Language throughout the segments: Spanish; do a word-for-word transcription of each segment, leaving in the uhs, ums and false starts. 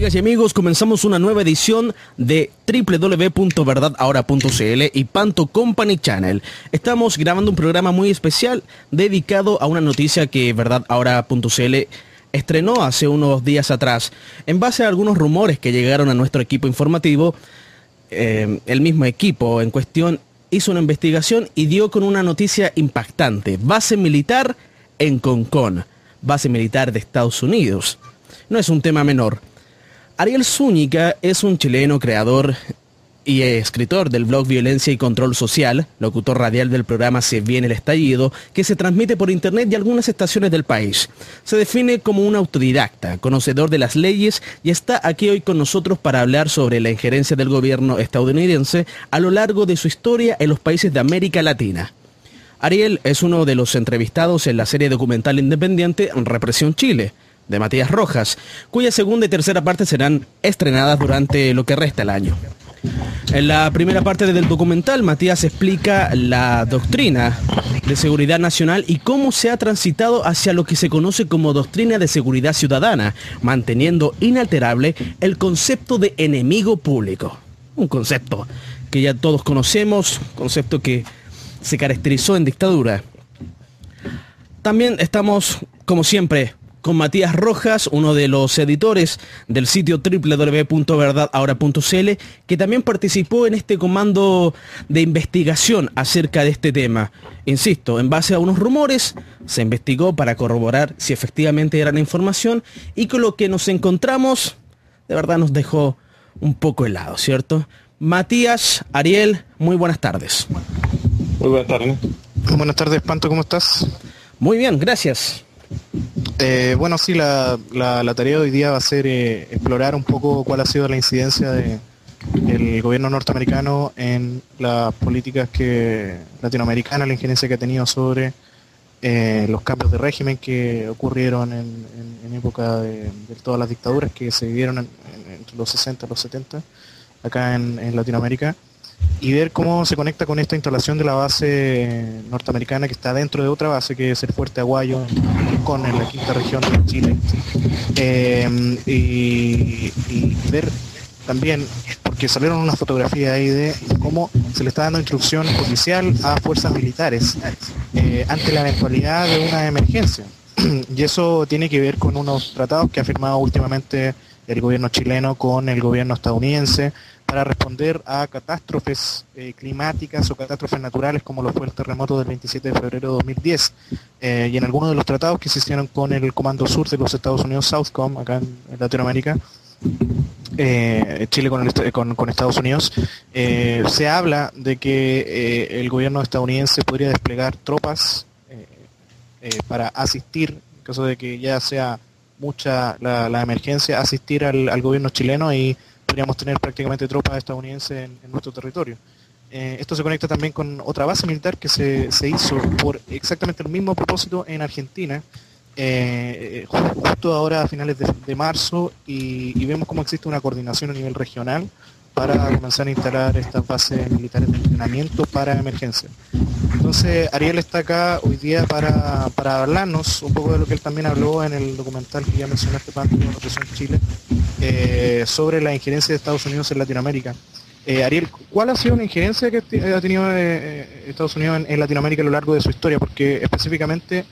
Amigas y amigos, comenzamos una nueva edición de doble u doble u doble u punto verdad ahora punto c l y Panto Company Channel. Estamos grabando un programa muy especial dedicado a una noticia que verdad ahora punto c l estrenó hace unos días atrás. En base a algunos rumores que llegaron a nuestro equipo informativo, eh, el mismo equipo en cuestión hizo una investigación y dio con una noticia impactante. Base militar en Concón, base militar de Estados Unidos. No es un tema menor. Ariel Zúñiga es un chileno creador y escritor del blog Violencia y Control Social, locutor radial del programa Se Viene el Estallido, que se transmite por internet y algunas estaciones del país. Se define como un autodidacta, conocedor de las leyes, y está aquí hoy con nosotros para hablar sobre la injerencia del gobierno estadounidense a lo largo de su historia en los países de América Latina. Ariel es uno de los entrevistados en la serie documental independiente Represión Chile, de Matías Rojas, cuya segunda y tercera parte serán estrenadas durante lo que resta el año. En la primera parte del documental, Matías explica la doctrina de seguridad nacional y cómo se ha transitado hacia lo que se conoce como doctrina de seguridad ciudadana, manteniendo inalterable el concepto de enemigo público. Un concepto que ya todos conocemos, concepto que se caracterizó en dictadura. También estamos, como siempre, con Matías Rojas, uno de los editores del sitio doble u doble u doble u punto verdad ahora punto c l, que también participó en este comando de investigación acerca de este tema. Insisto, en base a unos rumores, se investigó para corroborar si efectivamente era la información, y con lo que nos encontramos, de verdad nos dejó un poco helado, ¿cierto? Matías, Ariel, muy buenas tardes. Muy buenas tardes. Buenas tardes, Panto, ¿cómo estás? Muy bien, gracias. Eh, bueno, sí, la, la, la tarea de hoy día va a ser eh, explorar un poco cuál ha sido la incidencia de, del gobierno norteamericano en las políticas que latinoamericanas, la injerencia que ha tenido sobre eh, los cambios de régimen que ocurrieron en, en, en época de, de todas las dictaduras que se vivieron en, en, entre los sesenta y los setenta acá en, en Latinoamérica, y ver cómo se conecta con esta instalación de la base norteamericana que está dentro de otra base, que es el Fuerte Aguayo, con en la quinta región de Chile. Eh, y, y ver también, porque salieron unas fotografías ahí de cómo se le está dando instrucción policial a fuerzas militares eh, ante la eventualidad de una emergencia. Y eso tiene que ver con unos tratados que ha firmado últimamente el gobierno chileno con el gobierno estadounidense para responder a catástrofes eh, climáticas o catástrofes naturales, como lo fue el terremoto del veintisiete de febrero de dos mil diez. Eh, y en algunos de los tratados que se hicieron con el Comando Sur de los Estados Unidos, Southcom, acá en, en Latinoamérica, eh, Chile con, el, con, con Estados Unidos, eh, se habla de que eh, el gobierno estadounidense podría desplegar tropas eh, eh, para asistir, en caso de que ya sea mucha la, la emergencia, asistir al, al gobierno chileno, y podríamos tener prácticamente tropas estadounidenses en, en nuestro territorio. Eh, esto se conecta también con otra base militar que se, se hizo por exactamente el mismo propósito en Argentina, eh, justo ahora a finales de, de marzo, y, y vemos cómo existe una coordinación a nivel regional para comenzar a instalar estas bases militares de entrenamiento para emergencia. Entonces, Ariel está acá hoy día para, para hablarnos un poco de lo que él también habló en el documental que ya mencionaste, Panto, de Represión Chile, eh, sobre la injerencia de Estados Unidos en Latinoamérica. Eh, Ariel, ¿cuál ha sido la injerencia que ha tenido eh, Estados Unidos en, en Latinoamérica a lo largo de su historia? Porque específicamente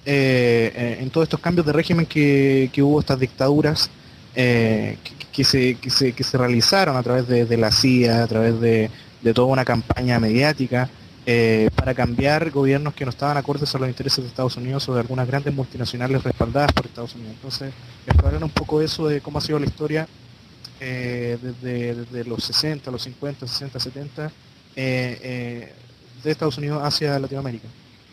eh, en todos estos cambios de régimen que, que hubo, estas dictaduras, eh, que, que, se, que, se, que se realizaron a través de, de la C I A, a través de, de toda una campaña mediática, Eh, para cambiar gobiernos que no estaban acordes a los intereses de Estados Unidos o de algunas grandes multinacionales respaldadas por Estados Unidos. Entonces, explorar un poco eso de cómo ha sido la historia eh, desde, desde los sesenta, los cincuenta, sesenta, setenta eh, eh, de Estados Unidos hacia Latinoamérica.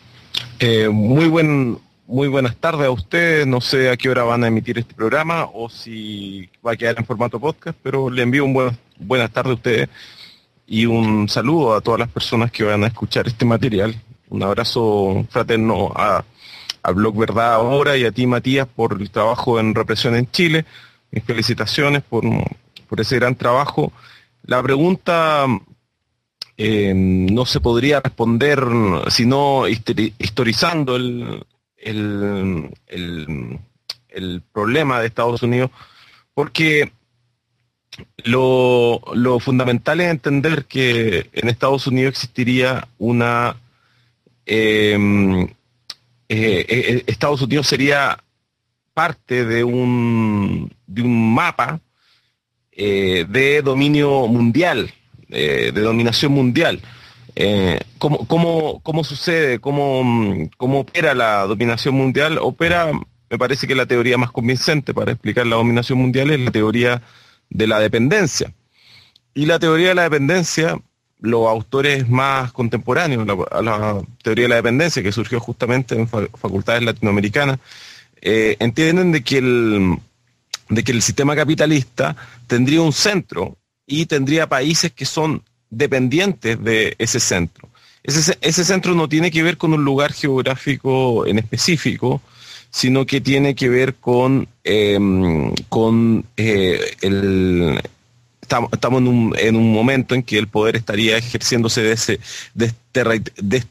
Eh, muy buen, muy buenas tardes a ustedes. No sé a qué hora van a emitir este programa o si va a quedar en formato podcast, pero le envío un buen, buenas tardes a ustedes. Y un saludo a todas las personas que van a escuchar este material. Un abrazo fraterno a, a Blog Verdad Ahora y a ti, Matías, por el trabajo en Represión en Chile. Mis felicitaciones por, por ese gran trabajo. La pregunta eh, no se podría responder sino historizando el, el, el, el problema de Estados Unidos, porque lo, lo fundamental es entender que en Estados Unidos existiría una... Eh, eh, eh, Estados Unidos sería parte de un, de un mapa eh, de dominio mundial, eh, de dominación mundial. Eh, ¿cómo, cómo, ¿Cómo sucede? ¿Cómo, ¿Cómo opera la dominación mundial? Opera, me parece que la teoría más convincente para explicar la dominación mundial es la teoría de la dependencia. Y la teoría de la dependencia, los autores más contemporáneos, la, la teoría de la dependencia, que surgió justamente en fa facultades latinoamericanas, eh, entienden de que, el, de que el sistema capitalista tendría un centro y tendría países que son dependientes de ese centro. Ese, ese centro no tiene que ver con un lugar geográfico en específico, sino que tiene que ver con, eh, con eh, el... Estamos, estamos en, un, en un momento en que el poder estaría ejerciéndose de ese, desterri,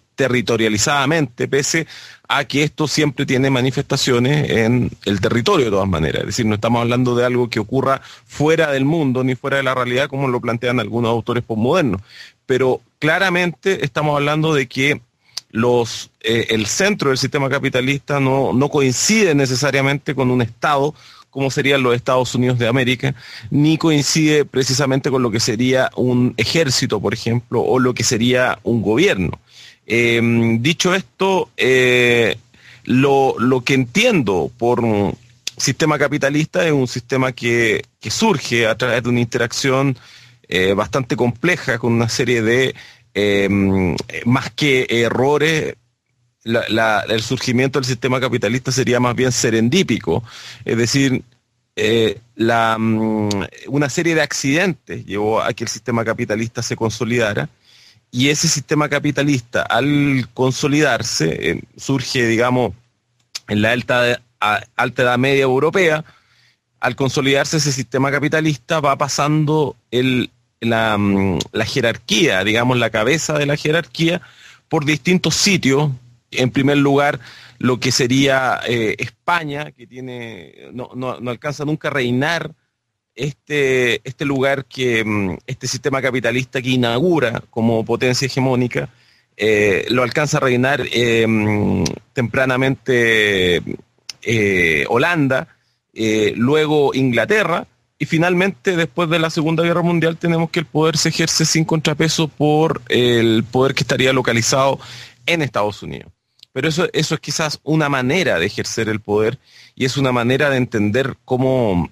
desterritorializadamente, pese a que esto siempre tiene manifestaciones en el territorio de todas maneras. Es decir, no estamos hablando de algo que ocurra fuera del mundo ni fuera de la realidad, como lo plantean algunos autores postmodernos. Pero claramente estamos hablando de que los, eh, el centro del sistema capitalista no, no coincide necesariamente con un Estado, como serían los Estados Unidos de América, ni coincide precisamente con lo que sería un ejército, por ejemplo, o lo que sería un gobierno. Eh, dicho esto, eh, lo, lo que entiendo por un sistema capitalista es un sistema que, que surge a través de una interacción eh, bastante compleja con una serie de, eh, más que errores, La, la, el surgimiento del sistema capitalista sería más bien serendípico, es decir, eh, la, um, una serie de accidentes llevó a que el sistema capitalista se consolidara, y ese sistema capitalista, al consolidarse, eh, surge, digamos, en la alta, a, alta Edad Media europea. Al consolidarse ese sistema capitalista va pasando el, la, um, la jerarquía, digamos, la cabeza de la jerarquía por distintos sitios. En primer lugar, lo que sería eh, España, que tiene no, no, no alcanza nunca a reinar este, este lugar, que este sistema capitalista que inaugura como potencia hegemónica, eh, lo alcanza a reinar eh, tempranamente eh, Holanda, eh, luego Inglaterra, y finalmente, después de la Segunda Guerra Mundial, tenemos que el poder se ejerce sin contrapeso por el poder que estaría localizado en Estados Unidos. Pero eso, eso es quizás una manera de ejercer el poder, y es una manera de entender cómo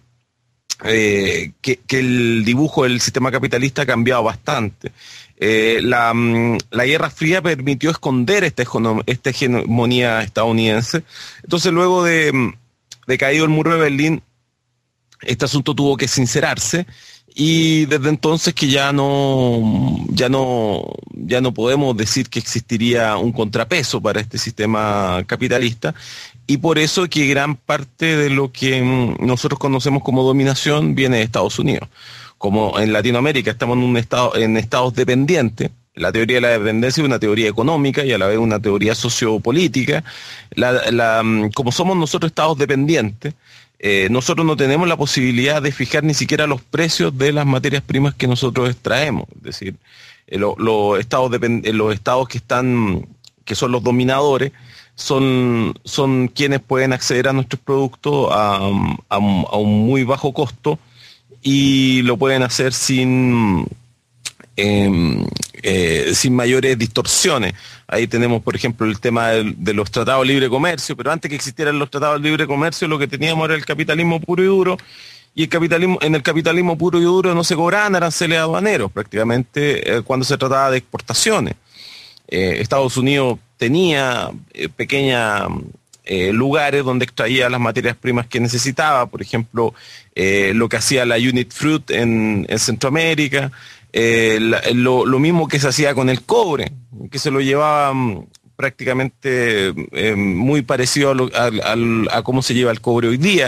eh, que, que el dibujo del sistema capitalista ha cambiado bastante. Eh, la, la Guerra Fría permitió esconder esta, esta hegemonía estadounidense. Entonces, luego de, de caído el muro de Berlín, este asunto tuvo que sincerarse, y desde entonces que ya no, ya no, ya no podemos decir que existiría un contrapeso para este sistema capitalista, y por eso que gran parte de lo que nosotros conocemos como dominación viene de Estados Unidos. Como en Latinoamérica estamos en un estado, en estados dependientes. La teoría de la dependencia es una teoría económica y a la vez una teoría sociopolítica. La, la, como somos nosotros estados dependientes, Eh, nosotros no tenemos la posibilidad de fijar ni siquiera los precios de las materias primas que nosotros extraemos. Es decir, eh, lo, lo estados eh, los estados que están, que son los dominadores, son, son quienes pueden acceder a nuestros productos a, a, a un muy bajo costo, y lo pueden hacer sin, eh, eh, sin mayores distorsiones. Ahí tenemos, por ejemplo, el tema de, de los tratados de libre comercio, pero antes que existieran los tratados de libre comercio, lo que teníamos era el capitalismo puro y duro, y el capitalismo, en el capitalismo puro y duro no se cobraban aranceles aduaneros, prácticamente eh, cuando se trataba de exportaciones. Eh, Estados Unidos tenía eh, pequeños eh, lugares donde extraía las materias primas que necesitaba, por ejemplo, eh, lo que hacía la Unit Fruit en, en Centroamérica. Eh, la, lo, lo mismo que se hacía con el cobre, que se lo llevaba um, prácticamente eh, muy parecido a, lo, a, a, a cómo se lleva el cobre hoy día.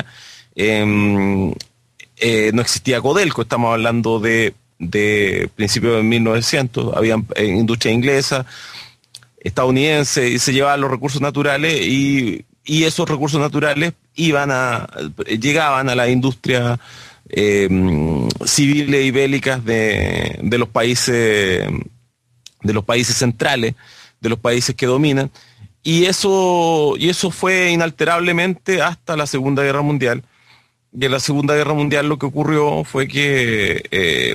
Eh, eh, no existía Codelco, estamos hablando de, de principios de mil novecientos, había eh, industria inglesa, estadounidense, y se llevaban los recursos naturales, y, y esos recursos naturales iban a, llegaban a la industria eh, civiles y bélicas de, de los países de los países centrales, de los países que dominan, y eso, y eso fue inalterablemente hasta la Segunda Guerra Mundial. Y en la Segunda Guerra Mundial lo que ocurrió fue que eh,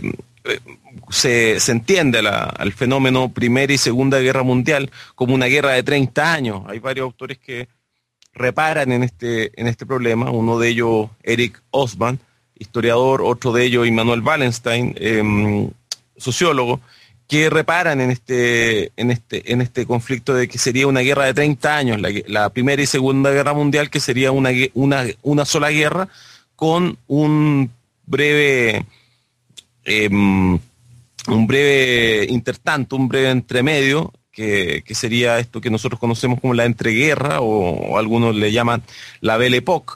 se, se entiende la, al fenómeno Primera y Segunda Guerra Mundial como una guerra de treinta años. Hay varios autores que reparan en este, en este problema, uno de ellos Eric Hobsbawm, historiador, otro de ellos Immanuel Wallenstein, eh, sociólogo, que reparan en este, en este, en este conflicto de que sería una guerra de treinta años, la, la Primera y Segunda Guerra Mundial, que sería una, una, una sola guerra con un breve eh, un breve intertanto, un breve entremedio, que, que sería esto que nosotros conocemos como la entreguerra, o, o algunos le llaman la Belle Époque.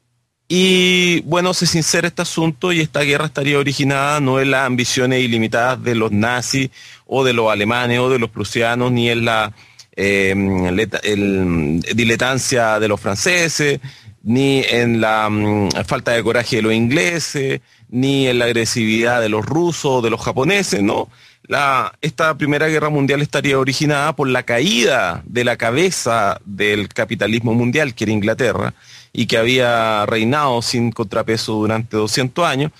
Y bueno, se sincera este asunto, y esta guerra estaría originada no en las ambiciones ilimitadas de los nazis o de los alemanes o de los prusianos, ni en la eh, leta, el, diletancia de los franceses, ni en la um, falta de coraje de los ingleses, ni en la agresividad de los rusos o de los japoneses, no. La, esta Primera Guerra Mundial estaría originada por la caída de la cabeza del capitalismo mundial, que era Inglaterra, y que había reinado sin contrapeso durante doscientos años,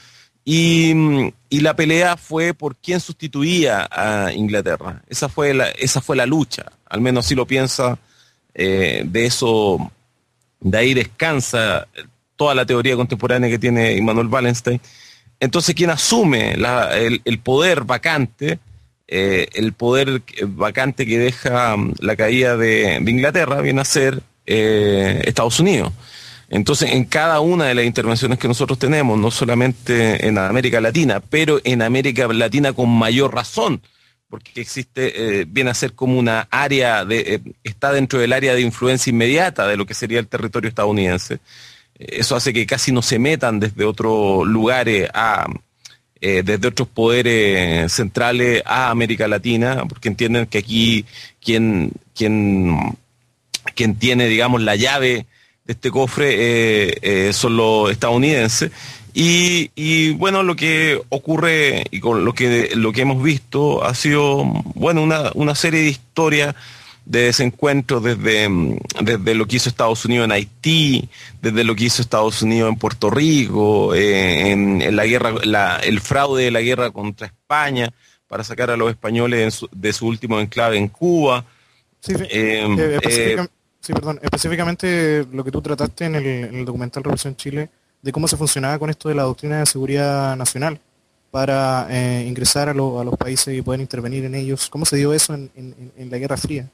y, y la pelea fue por quién sustituía a Inglaterra. Esa fue la, esa fue la lucha, al menos así lo piensa, eh, de eso, de ahí descansa toda la teoría contemporánea que tiene Immanuel Wallenstein. Entonces, quien asume la, el, el poder vacante, eh, el poder vacante que deja la caída de, de Inglaterra, viene a ser eh, Estados Unidos. Entonces, en cada una de las intervenciones que nosotros tenemos, no solamente en América Latina, pero en América Latina con mayor razón, porque existe, eh, viene a ser como una área, de, eh, está dentro del área de influencia inmediata de lo que sería el territorio estadounidense. Eso hace que casi no se metan desde otros lugares, a, eh, desde otros poderes centrales a América Latina, porque entienden que aquí quien, quien, quien tiene, digamos, la llave de este cofre eh, eh, son los estadounidenses. Y, y bueno, lo que ocurre y con lo que, lo que hemos visto ha sido, bueno, una, una serie de historias de desencuentros desde, desde lo que hizo Estados Unidos en Haití, desde lo que hizo Estados Unidos en Puerto Rico, eh, en, en la guerra, la, el fraude de la guerra contra España para sacar a los españoles en su, de su último enclave en Cuba. Sí, sí. Eh, eh, específica, eh, sí, perdón. Específicamente lo que tú trataste en el, en el documental Revolución Chile, de cómo se funcionaba con esto de la doctrina de seguridad nacional para eh, ingresar a, lo, a los países y poder intervenir en ellos. ¿Cómo se dio eso en, en, en la Guerra Fría?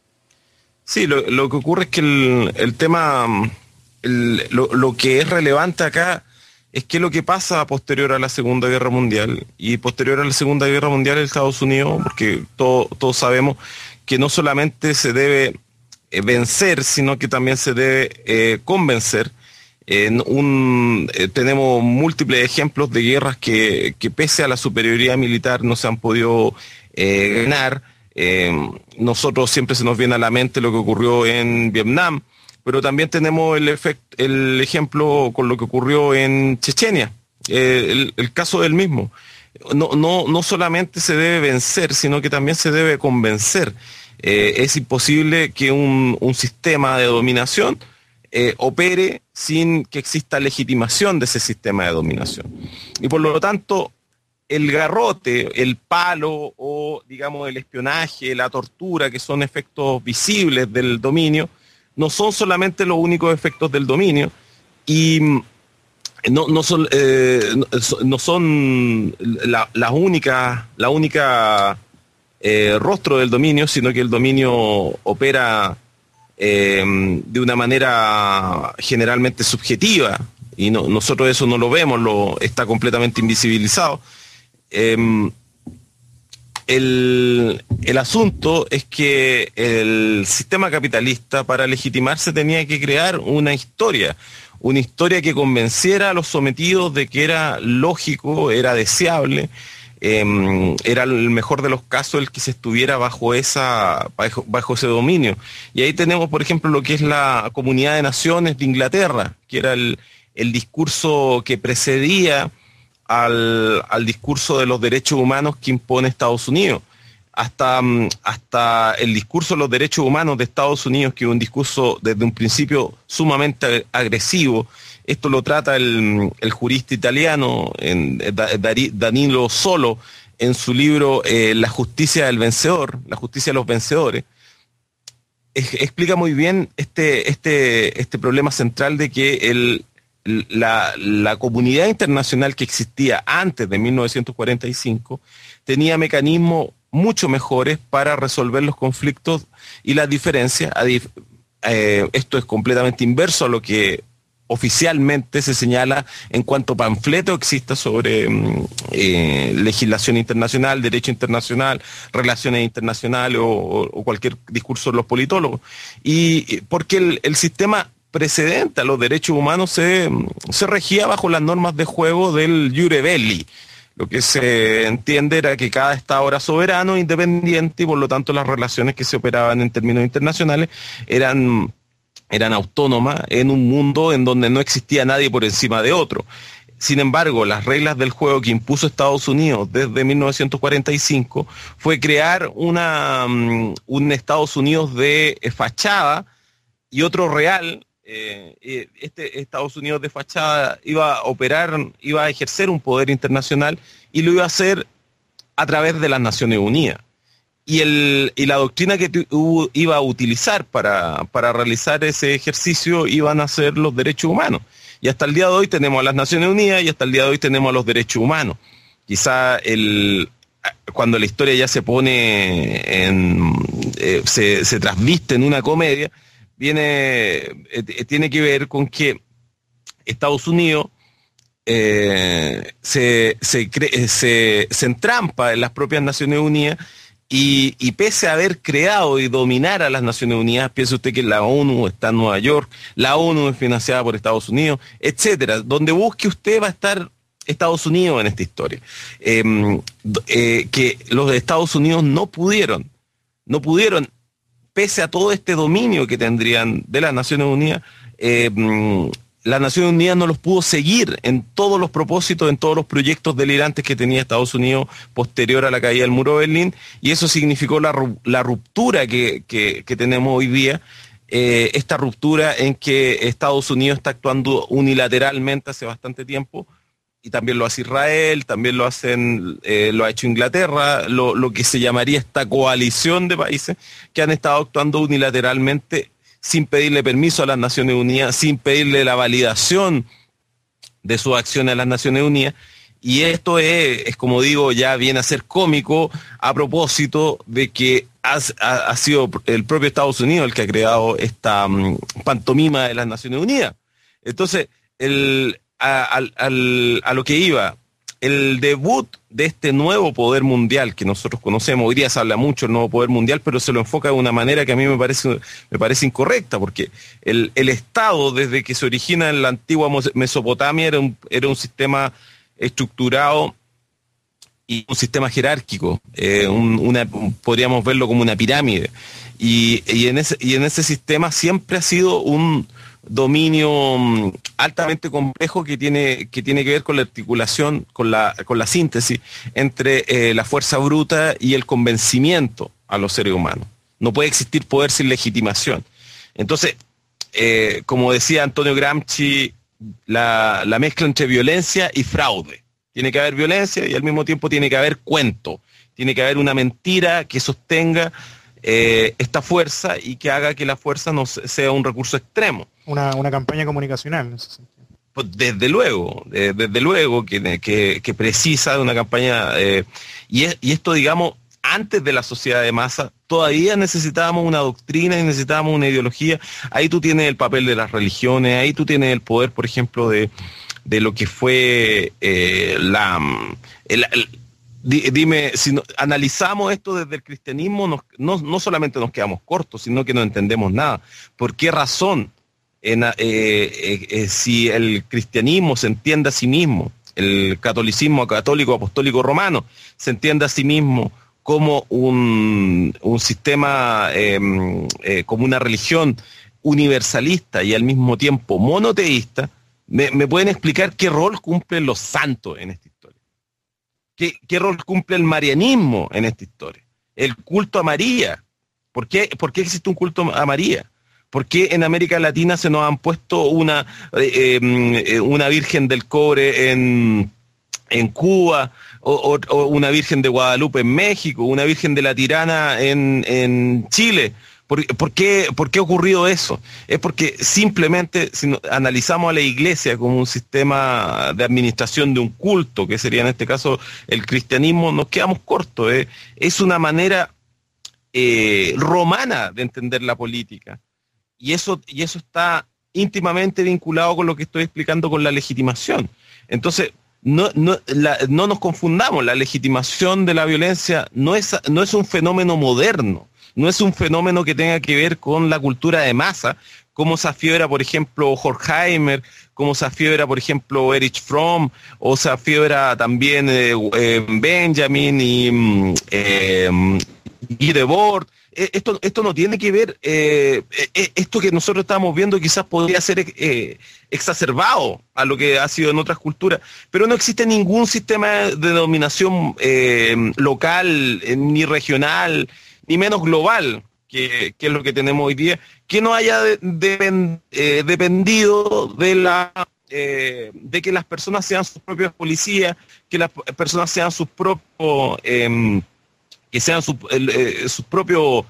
Sí, lo, lo que ocurre es que el, el tema, el, lo, lo que es relevante acá es que lo que pasa posterior a la Segunda Guerra Mundial, y posterior a la Segunda Guerra Mundial en Estados Unidos, porque todo, todos sabemos que no solamente se debe eh, vencer, sino que también se debe eh, convencer. En un, eh, tenemos múltiples ejemplos de guerras que, que pese a la superioridad militar no se han podido eh, ganar. Eh, nosotros siempre se nos viene a la mente lo que ocurrió en Vietnam, pero también tenemos el, efect, el ejemplo con lo que ocurrió en Chechenia, eh, el, el caso del mismo. No, no, no solamente se debe vencer, sino que también se debe convencer. Eh, es imposible que un, un sistema de dominación eh, opere sin que exista legitimación de ese sistema de dominación. Y por lo tanto, el garrote, el palo o, digamos, el espionaje, la tortura, que son efectos visibles del dominio, no son solamente los únicos efectos del dominio, y no, no son, eh, no son la, la única, la única eh, rostro del dominio, sino que el dominio opera eh, de una manera generalmente subjetiva, y no, nosotros eso no lo vemos, lo, está completamente invisibilizado. Eh, el, el asunto es que el sistema capitalista, para legitimarse, tenía que crear una historia, una historia que convenciera a los sometidos de que era lógico, era deseable, eh, era el mejor de los casos el que se estuviera bajo, esa, bajo, bajo ese dominio. Y ahí tenemos, por ejemplo, lo que es la Comunidad de Naciones de Inglaterra, que era el el discurso que precedía al, al discurso de los derechos humanos que impone Estados Unidos. Hasta, hasta el discurso de los derechos humanos de Estados Unidos, que es un discurso desde un principio sumamente agresivo. Esto lo trata el, el jurista italiano en, Danilo Solo en su libro eh, La justicia del vencedor, la justicia de los vencedores. Es, explica muy bien este, este, este problema central de que el, la, la comunidad internacional que existía antes de mil novecientos cuarenta y cinco tenía mecanismos mucho mejores para resolver los conflictos y las diferencias. Eh, esto es completamente inverso a lo que oficialmente se señala en cuanto panfleto exista sobre eh, legislación internacional, derecho internacional, relaciones internacionales o, o cualquier discurso de los politólogos. Y porque el, el sistema precedente a los derechos humanos se, se regía bajo las normas de juego del Iure Belli. Lo que se entiende era que cada Estado era soberano, independiente, y por lo tanto las relaciones que se operaban en términos internacionales eran, eran autónomas en un mundo en donde no existía nadie por encima de otro. Sin embargo, las reglas del juego que impuso Estados Unidos desde mil novecientos cuarenta y cinco fue crear una, um, un Estados Unidos de fachada y otro real. Eh, este Estados Unidos de fachada iba a operar, iba a ejercer un poder internacional y lo iba a hacer a través de las Naciones Unidas. Y, el, y la doctrina que tu, iba a utilizar para, para realizar ese ejercicio iban a ser los derechos humanos. Y hasta el día de hoy tenemos a las Naciones Unidas y hasta el día de hoy tenemos a los derechos humanos. Quizá el, cuando la historia ya se pone en, eh, se, se trasviste en una comedia, viene, eh, tiene que ver con que Estados Unidos eh, se, se, cre se, se entrampa en las propias Naciones Unidas y, y pese a haber creado y dominar a las Naciones Unidas, piense usted que la ONU está en Nueva York, la ONU es financiada por Estados Unidos, etcétera. Donde busque usted va a estar Estados Unidos en esta historia. Eh, eh, que los Estados Unidos no pudieron, no pudieron pese a todo este dominio que tendrían de las Naciones Unidas, eh, las Naciones Unidas no los pudo seguir en todos los propósitos, en todos los proyectos delirantes que tenía Estados Unidos posterior a la caída del muro de Berlín, y eso significó la, la ruptura que, que, que tenemos hoy día, eh, esta ruptura en que Estados Unidos está actuando unilateralmente hace bastante tiempo, y también lo hace Israel, también lo hacen, eh, lo ha hecho Inglaterra, lo, lo que se llamaría esta coalición de países que han estado actuando unilateralmente sin pedirle permiso a las Naciones Unidas, sin pedirle la validación de sus acciones a las Naciones Unidas. Y esto es, es como digo, ya viene a ser cómico a propósito de que ha, ha, ha sido el propio Estados Unidos el que ha creado esta um, pantomima de las Naciones Unidas. Entonces, el... A, al, a lo que iba, el debut de este nuevo poder mundial que nosotros conocemos, hoy día se habla mucho del nuevo poder mundial, pero se lo enfoca de una manera que a mí me parece, me parece incorrecta, porque el, el Estado, desde que se origina en la antigua Mesopotamia, era un, era un sistema estructurado y un sistema jerárquico, eh, un, una, podríamos verlo como una pirámide, y, y, en ese, y en ese sistema siempre ha sido un dominio altamente complejo que tiene que tiene que ver con la articulación, con la con la síntesis entre eh, la fuerza bruta y el convencimiento a los seres humanos. No puede existir poder sin legitimación. Entonces, eh, como decía Antonio Gramsci, la, la mezcla entre violencia y fraude. Tiene que haber violencia y al mismo tiempo tiene que haber cuento. Tiene que haber una mentira que sostenga eh, esta fuerza y que haga que la fuerza no sea un recurso extremo. Una, una campaña comunicacional en ese sentido. Pues desde luego, eh, desde luego que, que, que precisa de una campaña, eh, y, es, y esto, digamos, antes de la sociedad de masa, todavía necesitábamos una doctrina y necesitábamos una ideología. Ahí tú tienes el papel de las religiones, ahí tú tienes el poder, por ejemplo, de, de lo que fue eh, la... El, el, Dime, si no, analizamos esto desde el cristianismo, nos, no, no solamente nos quedamos cortos, sino que no entendemos nada. ¿Por qué razón, en, eh, eh, eh, si el cristianismo se entiende a sí mismo, el catolicismo católico apostólico romano se entiende a sí mismo como un, un sistema, eh, eh, como una religión universalista y al mismo tiempo monoteísta? ¿Me, me pueden explicar qué rol cumplen los santos en esta historia? ¿Qué, qué rol cumple el marianismo en esta historia? El culto a María. ¿Por qué, por qué existe un culto a María? ¿Por qué en América Latina se nos han puesto una, eh, eh, una Virgen del Cobre en, en Cuba, o, o, o una Virgen de Guadalupe en México, una Virgen de la Tirana en, en Chile? ¿Por, por, qué, ¿Por qué ha ocurrido eso? Es porque simplemente si no, analizamos a la Iglesia como un sistema de administración de un culto, que sería en este caso el cristianismo, nos quedamos cortos. ¿eh? Es una manera eh, romana de entender la política. Y eso, y eso está íntimamente vinculado con lo que estoy explicando con la legitimación. Entonces, no, no, la, no nos confundamos, la legitimación de la violencia no es, no es un fenómeno moderno, no es un fenómeno que tenga que ver con la cultura de masa, como se afiebra, por ejemplo, Horkheimer, como se afiebra, por ejemplo, Erich Fromm, o se afiebra también eh, eh, Benjamin y eh, Guy Debord. Esto, esto no tiene que ver, eh, esto que nosotros estamos viendo quizás podría ser eh, exacerbado a lo que ha sido en otras culturas, pero no existe ningún sistema de denominación eh, local, eh, ni regional, ni menos global, que, que es lo que tenemos hoy día, que no haya de, de, eh, dependido de la eh, de que las personas sean sus propios policías, que las personas sean sus propios... Eh, que sean sus eh, sus propios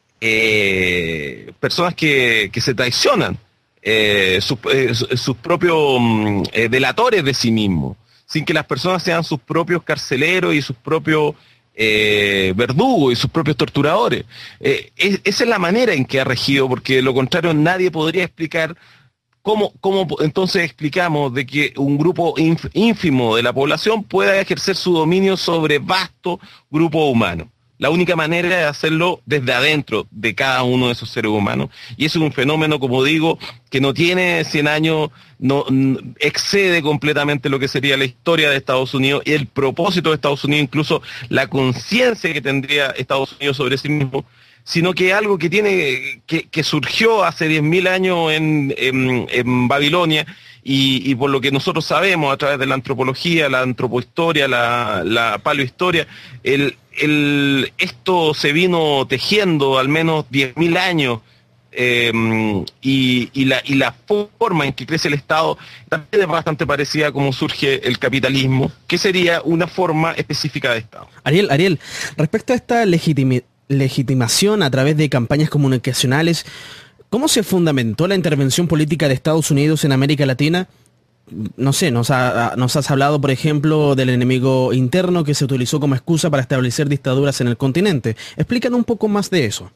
eh, personas que, que se traicionan, eh, sus, eh, sus propios eh, delatores de sí mismos, sin que las personas sean sus propios carceleros y sus propios eh, verdugos y sus propios torturadores. Eh, es, esa es la manera en que ha regido, porque de lo contrario nadie podría explicar cómo, cómo entonces explicamos de que un grupo inf, ínfimo de la población pueda ejercer su dominio sobre vasto grupo humano. La única manera es hacerlo desde adentro de cada uno de esos seres humanos. Y eso es un fenómeno, como digo, que no tiene cien años, no, excede completamente lo que sería la historia de Estados Unidos y el propósito de Estados Unidos, incluso la conciencia que tendría Estados Unidos sobre sí mismo, sino que algo que tiene que, que surgió hace diez mil años en, en, en Babilonia, y, y por lo que nosotros sabemos a través de la antropología, la antropohistoria, la, la paleohistoria, el, el, esto se vino tejiendo al menos diez mil años, eh, y, y, la, y la forma en que crece el Estado también es bastante parecida a cómo surge el capitalismo, que sería una forma específica de Estado. Ariel, Ariel, respecto a esta legitimidad, legitimación a través de campañas comunicacionales, ¿cómo se fundamentó la intervención política de Estados Unidos en América Latina? No sé, nos, ha, nos has hablado, por ejemplo, del enemigo interno que se utilizó como excusa para establecer dictaduras en el continente. Explícanos un poco más de eso.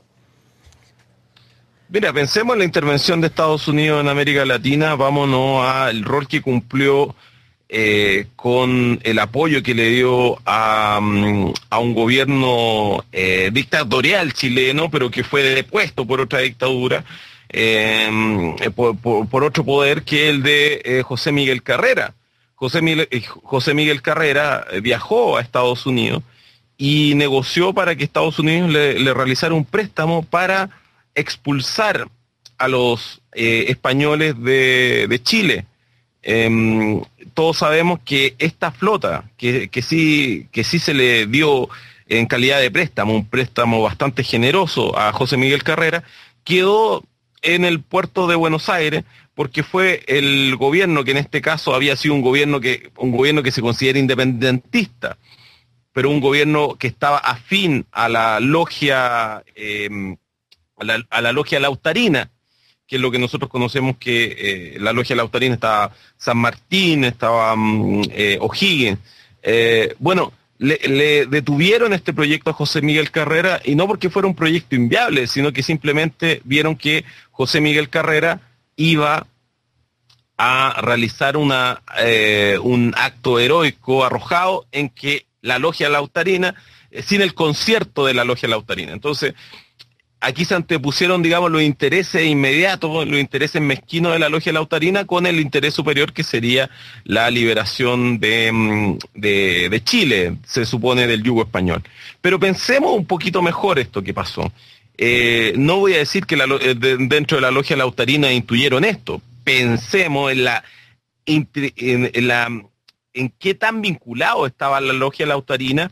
Mira, pensemos en la intervención de Estados Unidos en América Latina, vámonos al rol que cumplió Eh, con el apoyo que le dio a, a un gobierno eh, dictatorial chileno, pero que fue depuesto por otra dictadura, eh, por, por, por otro poder que el de eh, José Miguel Carrera. José Miguel, José Miguel Carrera viajó a Estados Unidos y negoció para que Estados Unidos le, le realizara un préstamo para expulsar a los eh, españoles de, de Chile. Eh, todos sabemos que esta flota, que, que, sí, que sí se le dio en calidad de préstamo, un préstamo bastante generoso a José Miguel Carrera, quedó en el puerto de Buenos Aires porque fue el gobierno, que en este caso había sido un gobierno que, un gobierno que se considera independentista, pero un gobierno que estaba afín a la logia, eh, a la, a la logia lautarina, que es lo que nosotros conocemos que eh, la logia lautarina estaba San Martín, estaba eh, O'Higgins. Eh, bueno, le, le detuvieron este proyecto a José Miguel Carrera, y no porque fuera un proyecto inviable, sino que simplemente vieron que José Miguel Carrera iba a realizar una, eh, un acto heroico arrojado en que la logia lautarina, eh, sin el concierto de la logia lautarina. Entonces, aquí se antepusieron, digamos, los intereses inmediatos, los intereses mezquinos de la logia lautarina con el interés superior, que sería la liberación de, de, de Chile, se supone, del yugo español. Pero pensemos un poquito mejor esto que pasó. Eh, no voy a decir que la, de, dentro de la logia lautarina intuyeron esto. Pensemos en la en, en, la, en qué tan vinculado estaba la logia lautarina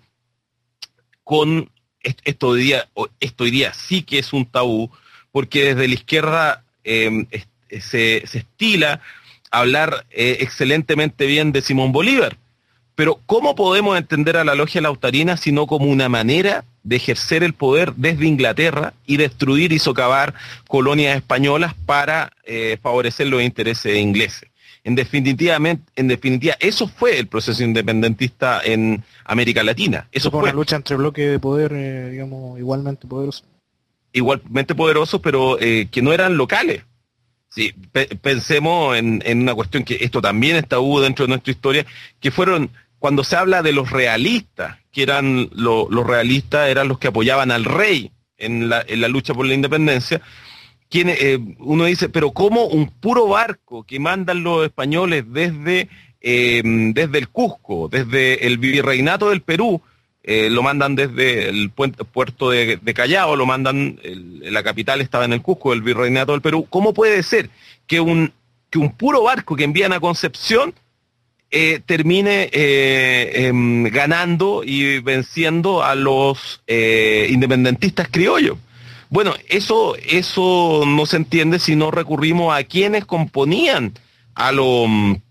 con esto hoy día, esto hoy día sí que es un tabú, porque desde la izquierda eh, se, se estila hablar eh, excelentemente bien de Simón Bolívar. Pero ¿cómo podemos entender a la logia lautarina sino como una manera de ejercer el poder desde Inglaterra y destruir y socavar colonias españolas para eh, favorecer los intereses ingleses? En definitiva, en definitiva, eso fue el proceso independentista en América Latina. Eso fue una lucha entre bloques de poder, eh, digamos, igualmente poderosos. Igualmente poderosos, pero eh, que no eran locales. Sí, pe pensemos en, en una cuestión que esto también está hubo dentro de nuestra historia, que fueron, cuando se habla de los realistas, que eran lo, los realistas, eran los que apoyaban al rey en la, en la lucha por la independencia. Quien, eh, uno dice, pero ¿cómo un puro barco que mandan los españoles desde, eh, desde el Cusco, desde el virreinato del Perú, eh, lo mandan desde el puente, puerto de, de Callao, lo mandan, el, la capital estaba en el Cusco, el virreinato del Perú? ¿Cómo puede ser que un, que un puro barco que envían a Concepción eh, termine eh, eh, ganando y venciendo a los eh, independentistas criollos? Bueno, eso, eso no se entiende si no recurrimos a quienes componían a los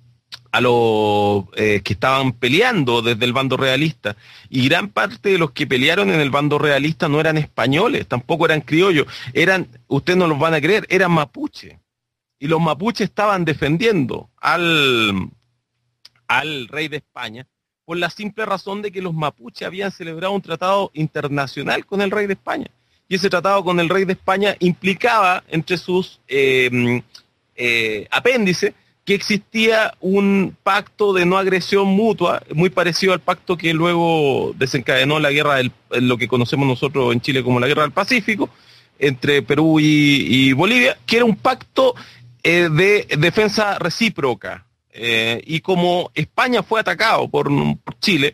a los eh, que estaban peleando desde el bando realista. Y gran parte de los que pelearon en el bando realista no eran españoles, tampoco eran criollos, eran, ustedes no los van a creer, eran mapuches. Y los mapuches estaban defendiendo al, al rey de España por la simple razón de que los mapuches habían celebrado un tratado internacional con el rey de España. Y ese tratado con el rey de España implicaba entre sus eh, eh, apéndices que existía un pacto de no agresión mutua, muy parecido al pacto que luego desencadenó la guerra, del, lo que conocemos nosotros en Chile como la Guerra del Pacífico, entre Perú y, y Bolivia, que era un pacto eh, de defensa recíproca. Eh, y como España fue atacado por, por Chile,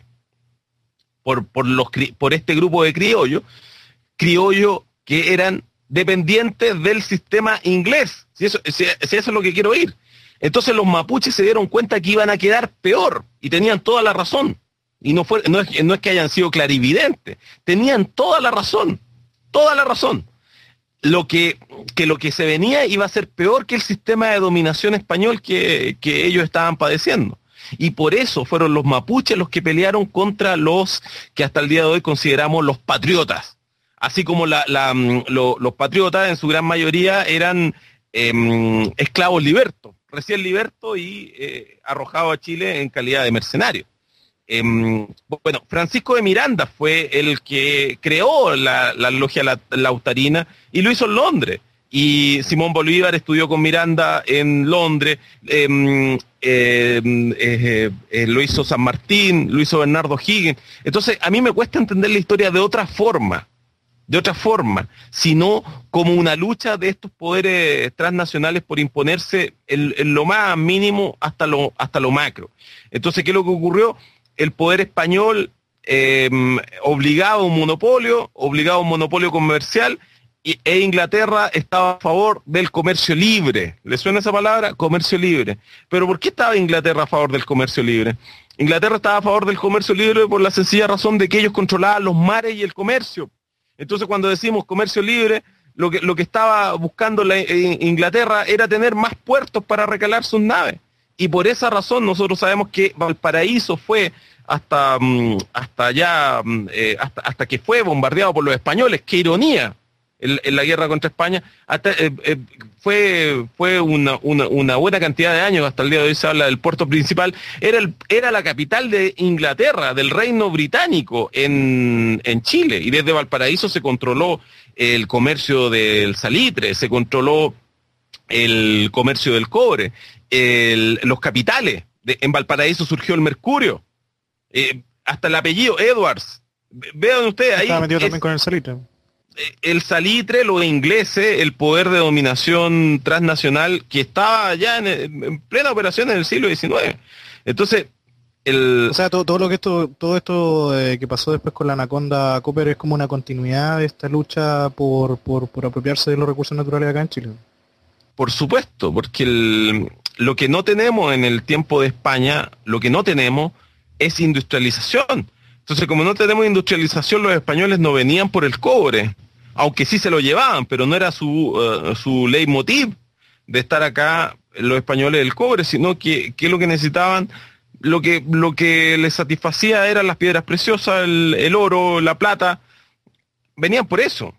por, por, los, por este grupo de criollos, criollos que eran dependientes del sistema inglés, si eso, si, si eso es lo que quiero oír. Entonces los mapuches se dieron cuenta que iban a quedar peor, y tenían toda la razón, y no, fue, no, es, no es que hayan sido clarividentes, tenían toda la razón, toda la razón. Lo que, que lo que se venía iba a ser peor que el sistema de dominación español que, que ellos estaban padeciendo. Y por eso fueron los mapuches los que pelearon contra los que hasta el día de hoy consideramos los patriotas. Así como la, la, lo, los patriotas en su gran mayoría eran eh, esclavos libertos, recién libertos y eh, arrojados a Chile en calidad de mercenarios. Eh, bueno, Francisco de Miranda fue el que creó la, la logia lautarina y lo hizo en Londres. Y Simón Bolívar estudió con Miranda en Londres, eh, eh, eh, eh, lo hizo San Martín, lo hizo Bernardo Higgins. Entonces, a mí me cuesta entender la historia de otra forma. de otra forma, sino como una lucha de estos poderes transnacionales por imponerse en, en lo más mínimo hasta lo, hasta lo macro. Entonces, ¿qué es lo que ocurrió? El poder español eh, obligaba a un monopolio, obligaba a un monopolio comercial, y, e Inglaterra estaba a favor del comercio libre. ¿Le suena esa palabra? Comercio libre. ¿Pero por qué estaba Inglaterra a favor del comercio libre? Inglaterra estaba a favor del comercio libre por la sencilla razón de que ellos controlaban los mares y el comercio. Entonces, cuando decimos comercio libre, lo que, lo que estaba buscando la, eh, Inglaterra era tener más puertos para recalar sus naves. Y por esa razón nosotros sabemos que Valparaíso fue hasta, hasta allá, eh, hasta, hasta que fue bombardeado por los españoles. ¡Qué ironía! En, en la guerra contra España, hasta, eh, eh, fue, fue una, una, una buena cantidad de años, hasta el día de hoy se habla del puerto principal, era, el, era la capital de Inglaterra, del reino británico en, en Chile, y desde Valparaíso se controló el comercio del salitre, se controló el comercio del cobre, el, los capitales, de, en Valparaíso surgió el mercurio, eh, hasta el apellido Edwards, vean ustedes ahí. Estaba metido es, también con el salitre. El salitre, los ingleses, el poder de dominación transnacional que estaba ya en, en plena operación en el siglo diecinueve. Entonces, el... O sea, todo, todo lo que esto, todo esto eh, que pasó después con la Anaconda Copper es como una continuidad de esta lucha por, por, por apropiarse de los recursos naturales acá en Chile. Por supuesto, porque el, lo que no tenemos en el tiempo de España, lo que no tenemos es industrialización. Entonces, como no tenemos industrialización, los españoles no venían por el cobre, aunque sí se lo llevaban, pero no era su, uh, su leitmotiv de estar acá los españoles del cobre, sino que, que lo que necesitaban, lo que, lo que les satisfacía eran las piedras preciosas, el, el oro, la plata, venían por eso.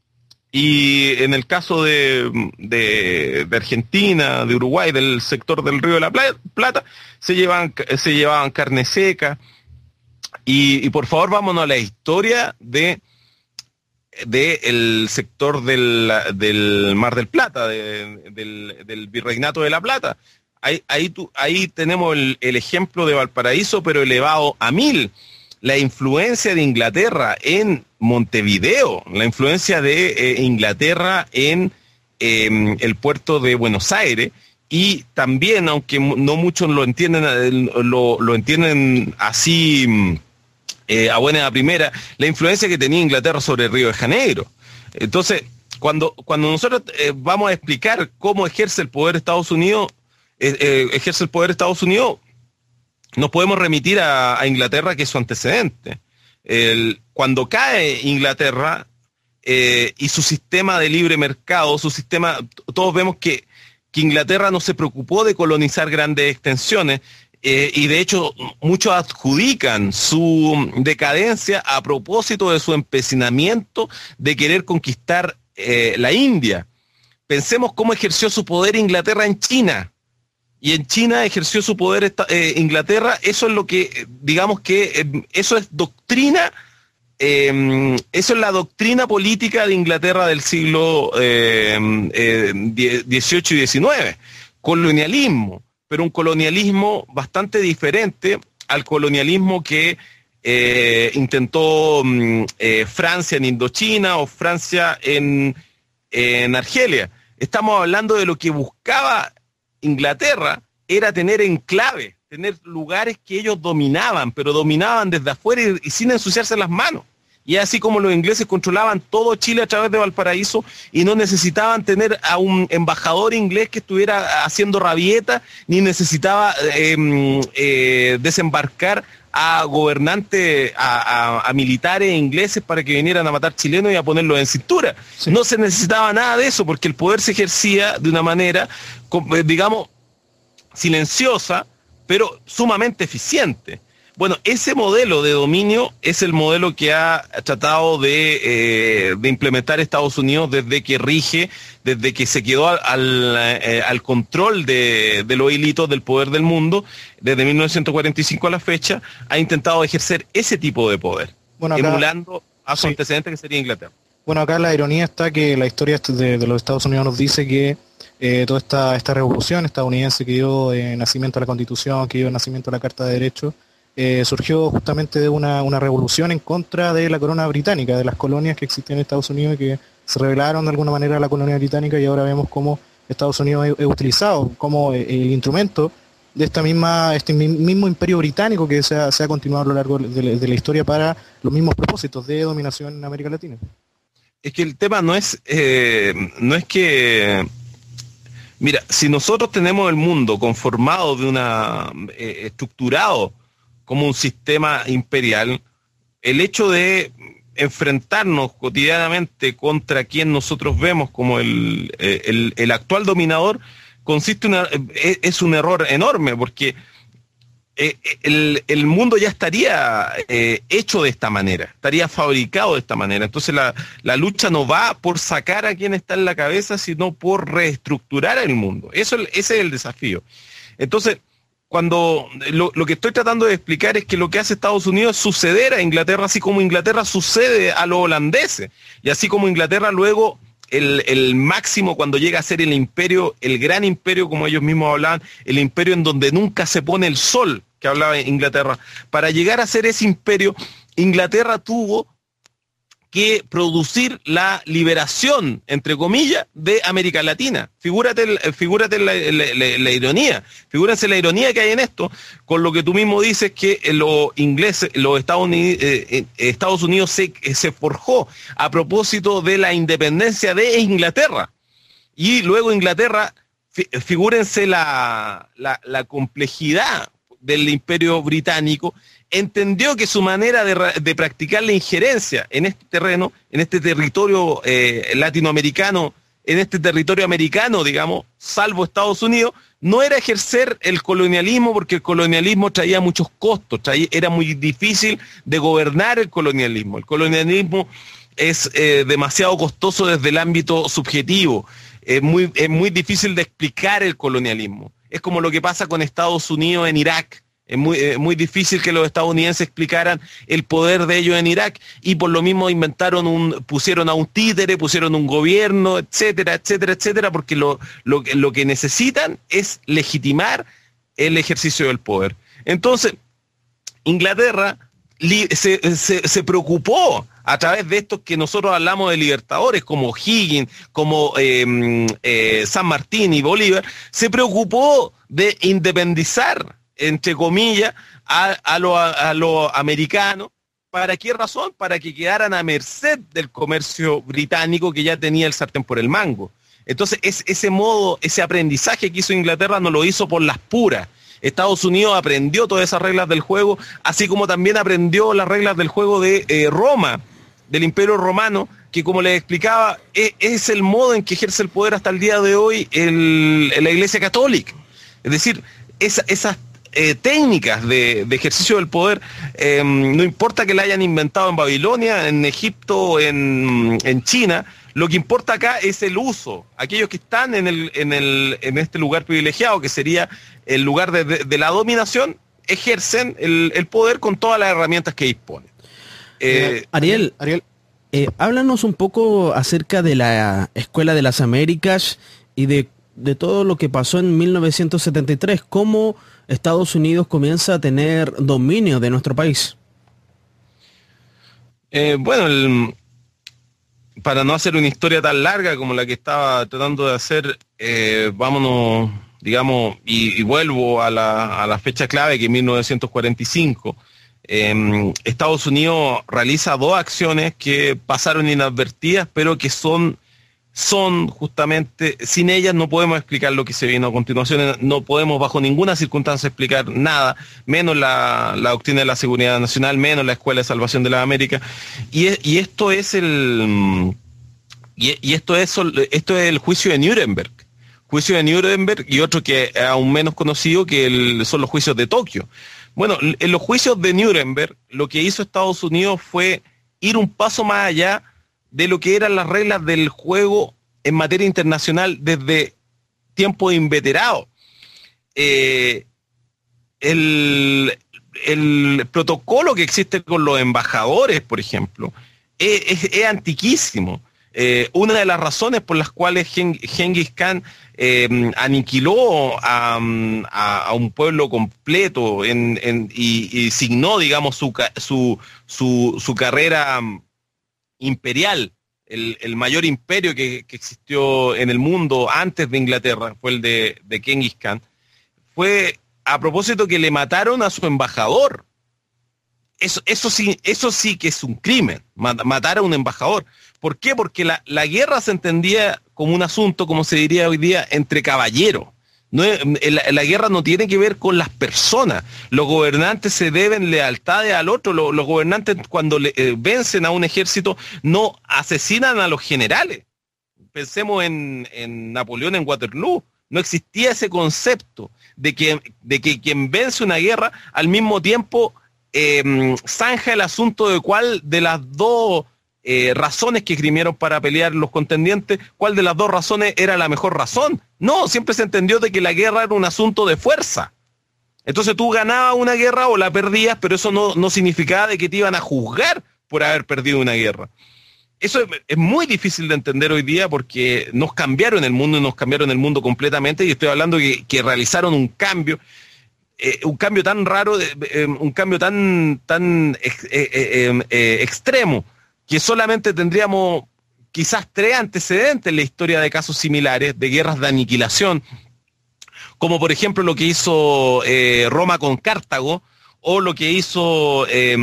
Y en el caso de, de, de Argentina, de Uruguay, del sector del Río de la Plata, se llevaban, se llevaban carne seca. Y, y por favor, vámonos a la historia de, de el sector del, del Mar del Plata, de, del, del Virreinato de la Plata. Ahí, ahí, tu, ahí tenemos el, el ejemplo de Valparaíso, pero elevado a mil. La influencia de Inglaterra en Montevideo, la influencia de eh, Inglaterra en eh, el puerto de Buenos Aires, y también, aunque no muchos lo entienden, lo, lo entienden así eh, a buena a primera, la influencia que tenía Inglaterra sobre el Río de Janeiro. Entonces, cuando, cuando nosotros eh, vamos a explicar cómo ejerce el poder Estados Unidos, eh, eh, ejerce el poder Estados Unidos, nos podemos remitir a, a Inglaterra, que es su antecedente. El, cuando cae Inglaterra eh, y su sistema de libre mercado, su sistema, todos vemos que, que Inglaterra no se preocupó de colonizar grandes extensiones, eh, y de hecho muchos adjudican su decadencia a propósito de su empecinamiento de querer conquistar eh, la India. Pensemos cómo ejerció su poder Inglaterra en China. Y en China ejerció su poder esta, eh, Inglaterra. Eso es lo que, digamos que, eh, eso es doctrina, eh, eso es la doctrina política de Inglaterra del siglo eh, eh, dieciocho y diecinueve. Colonialismo, pero un colonialismo bastante diferente al colonialismo que eh, intentó eh, Francia en Indochina o Francia en, en Argelia. Estamos hablando de lo que buscaba Inglaterra, era tener enclave, tener lugares que ellos dominaban, pero dominaban desde afuera y, y sin ensuciarse las manos. Y así como los ingleses controlaban todo Chile a través de Valparaíso y no necesitaban tener a un embajador inglés que estuviera haciendo rabieta, ni necesitaba eh, eh, desembarcar a gobernantes, a, a, a militares ingleses para que vinieran a matar chilenos y a ponerlos en cintura. Sí. No se necesitaba nada de eso, porque el poder se ejercía de una manera, digamos, silenciosa, pero sumamente eficiente. Bueno, ese modelo de dominio es el modelo que ha tratado de, eh, de implementar Estados Unidos desde que rige, desde que se quedó al, al, eh, al control de, de los hilitos del poder del mundo, desde mil novecientos cuarenta y cinco a la fecha, ha intentado ejercer ese tipo de poder, bueno, acá, emulando a su sí. antecedente, que sería Inglaterra. Bueno, acá la ironía está que la historia de, de los Estados Unidos nos dice que eh, toda esta, esta revolución estadounidense que dio eh, nacimiento a la Constitución, que dio nacimiento a la Carta de Derechos, Eh, surgió justamente de una, una revolución en contra de la corona británica, de las colonias que existían en Estados Unidos y que se rebelaron de alguna manera a la colonia británica, y ahora vemos cómo Estados Unidos es, es utilizado como el instrumento de esta misma este mismo imperio británico que se ha, se ha continuado a lo largo de la, de la historia para los mismos propósitos de dominación en América Latina. Es que el tema no es eh, no es que mira, si nosotros tenemos el mundo conformado de una eh, estructurado como un sistema imperial, el hecho de enfrentarnos cotidianamente contra quien nosotros vemos como el, el, el actual dominador consiste una, es un error enorme, porque el, el mundo ya estaría eh, hecho de esta manera, estaría fabricado de esta manera. Entonces la, la lucha no va por sacar a quien está en la cabeza, sino por reestructurar el mundo. Eso, ese es el desafío. Entonces, Cuando lo, lo que estoy tratando de explicar es que lo que hace Estados Unidos es suceder a Inglaterra, así como Inglaterra sucede a los holandeses, y así como Inglaterra luego, el, el máximo cuando llega a ser el imperio, el gran imperio, como ellos mismos hablaban, el imperio en donde nunca se pone el sol, que hablaba Inglaterra. Para llegar a ser ese imperio, Inglaterra tuvo que producir la liberación, entre comillas, de América Latina. Figúrate, figúrate la, la, la, la ironía, figúrense la ironía que hay en esto, con lo que tú mismo dices que los ingleses, los Estados Unidos, eh, Estados Unidos se, se forjó a propósito de la independencia de Inglaterra. Y luego Inglaterra figúrense la, la, la complejidad del Imperio Británico, entendió que su manera de, de practicar la injerencia en este terreno, en este territorio eh, latinoamericano, en este territorio americano, digamos, salvo Estados Unidos, no era ejercer el colonialismo, porque el colonialismo traía muchos costos, traía, era muy difícil de gobernar el colonialismo. El colonialismo es eh, demasiado costoso desde el ámbito subjetivo, es muy, es muy difícil de explicar el colonialismo. Es como lo que pasa con Estados Unidos en Irak. Es muy, eh, muy difícil que los estadounidenses explicaran el poder de ellos en Irak, y por lo mismo inventaron un, pusieron a un títere, pusieron un gobierno, etcétera, etcétera, etcétera, porque lo, lo, lo que necesitan es legitimar el ejercicio del poder. Entonces, Inglaterra li, se, se, se preocupó a través de estos que nosotros hablamos de libertadores, como Higgins, como eh, eh, San Martín y Bolívar, se preocupó de independizar, entre comillas, a, a los a lo americanos. ¿Para qué razón? Para que quedaran a merced del comercio británico, que ya tenía el sartén por el mango. Entonces, es, ese modo, ese aprendizaje que hizo Inglaterra no lo hizo por las puras. Estados Unidos aprendió todas esas reglas del juego, así como también aprendió las reglas del juego de eh, Roma, del Imperio Romano, que, como les explicaba, es, es el modo en que ejerce el poder hasta el día de hoy el, la Iglesia Católica. Es decir, esa, esas Eh, técnicas de, de ejercicio del poder, eh, no importa que la hayan inventado en Babilonia, en Egipto, en, en China, lo que importa acá es el uso. Aquellos que están en, el, en, el, en este lugar privilegiado, que sería el lugar de, de, de la dominación, ejercen el, el poder con todas las herramientas que disponen. Eh, Ariel, Ariel eh, háblanos un poco acerca de la Escuela de las Américas y de, de todo lo que pasó en mil novecientos setenta y tres. ¿Cómo Estados Unidos comienza a tener dominio de nuestro país? Eh, bueno, el, para no hacer una historia tan larga como la que estaba tratando de hacer, eh, vámonos, digamos, y, y vuelvo a la, a la fecha clave, que es mil novecientos cuarenta y cinco. Eh, Estados Unidos realiza dos acciones que pasaron inadvertidas, pero que son... son justamente, sin ellas no podemos explicar lo que se vino a continuación, no podemos bajo ninguna circunstancia explicar nada, menos la, la doctrina de la seguridad nacional, menos la Escuela de Salvación de las Américas, y, y esto es el y, y esto es esto es el juicio de Nuremberg, juicio de Nuremberg, y otro que es aún menos conocido, que el, son los juicios de Tokio. Bueno, en los juicios de Nuremberg, lo que hizo Estados Unidos fue ir un paso más allá de lo que eran las reglas del juego en materia internacional desde tiempo inveterado. Eh, el, el protocolo que existe con los embajadores, por ejemplo, es, es, es antiquísimo. Eh, una de las razones por las cuales Genghis Khan eh, aniquiló a, a, a un pueblo completo en, en, y, y signó, digamos, su, su, su, su carrera imperial, el, el mayor imperio que, que existió en el mundo antes de Inglaterra, fue el de, de Genghis Khan, fue a propósito que le mataron a su embajador. Eso, eso, sí, eso sí que es un crimen, matar a un embajador. ¿Por qué? Porque la, la guerra se entendía como un asunto, como se diría hoy día, entre caballeros. No, la, la guerra no tiene que ver con las personas. Los gobernantes se deben lealtades al otro. Los, los gobernantes, cuando le, eh, vencen a un ejército, no asesinan a los generales. Pensemos en, en Napoleón en Waterloo. No existía ese concepto de que, de que quien vence una guerra al mismo tiempo eh, zanja el asunto de cuál de las dos Eh, razones que esgrimieron para pelear los contendientes, cuál de las dos razones era la mejor razón. No, siempre se entendió de que la guerra era un asunto de fuerza. Entonces tú ganabas una guerra o la perdías, pero eso no, no significaba de que te iban a juzgar por haber perdido una guerra. Eso es, es muy difícil de entender hoy día, porque nos cambiaron el mundo y nos cambiaron el mundo completamente, y estoy hablando que, que realizaron un cambio, eh, un cambio tan raro, eh, un cambio tan, tan eh, eh, eh, eh, extremo, que solamente tendríamos quizás tres antecedentes en la historia de casos similares, de guerras de aniquilación, como por ejemplo lo que hizo eh, Roma con Cartago, o lo que hizo eh,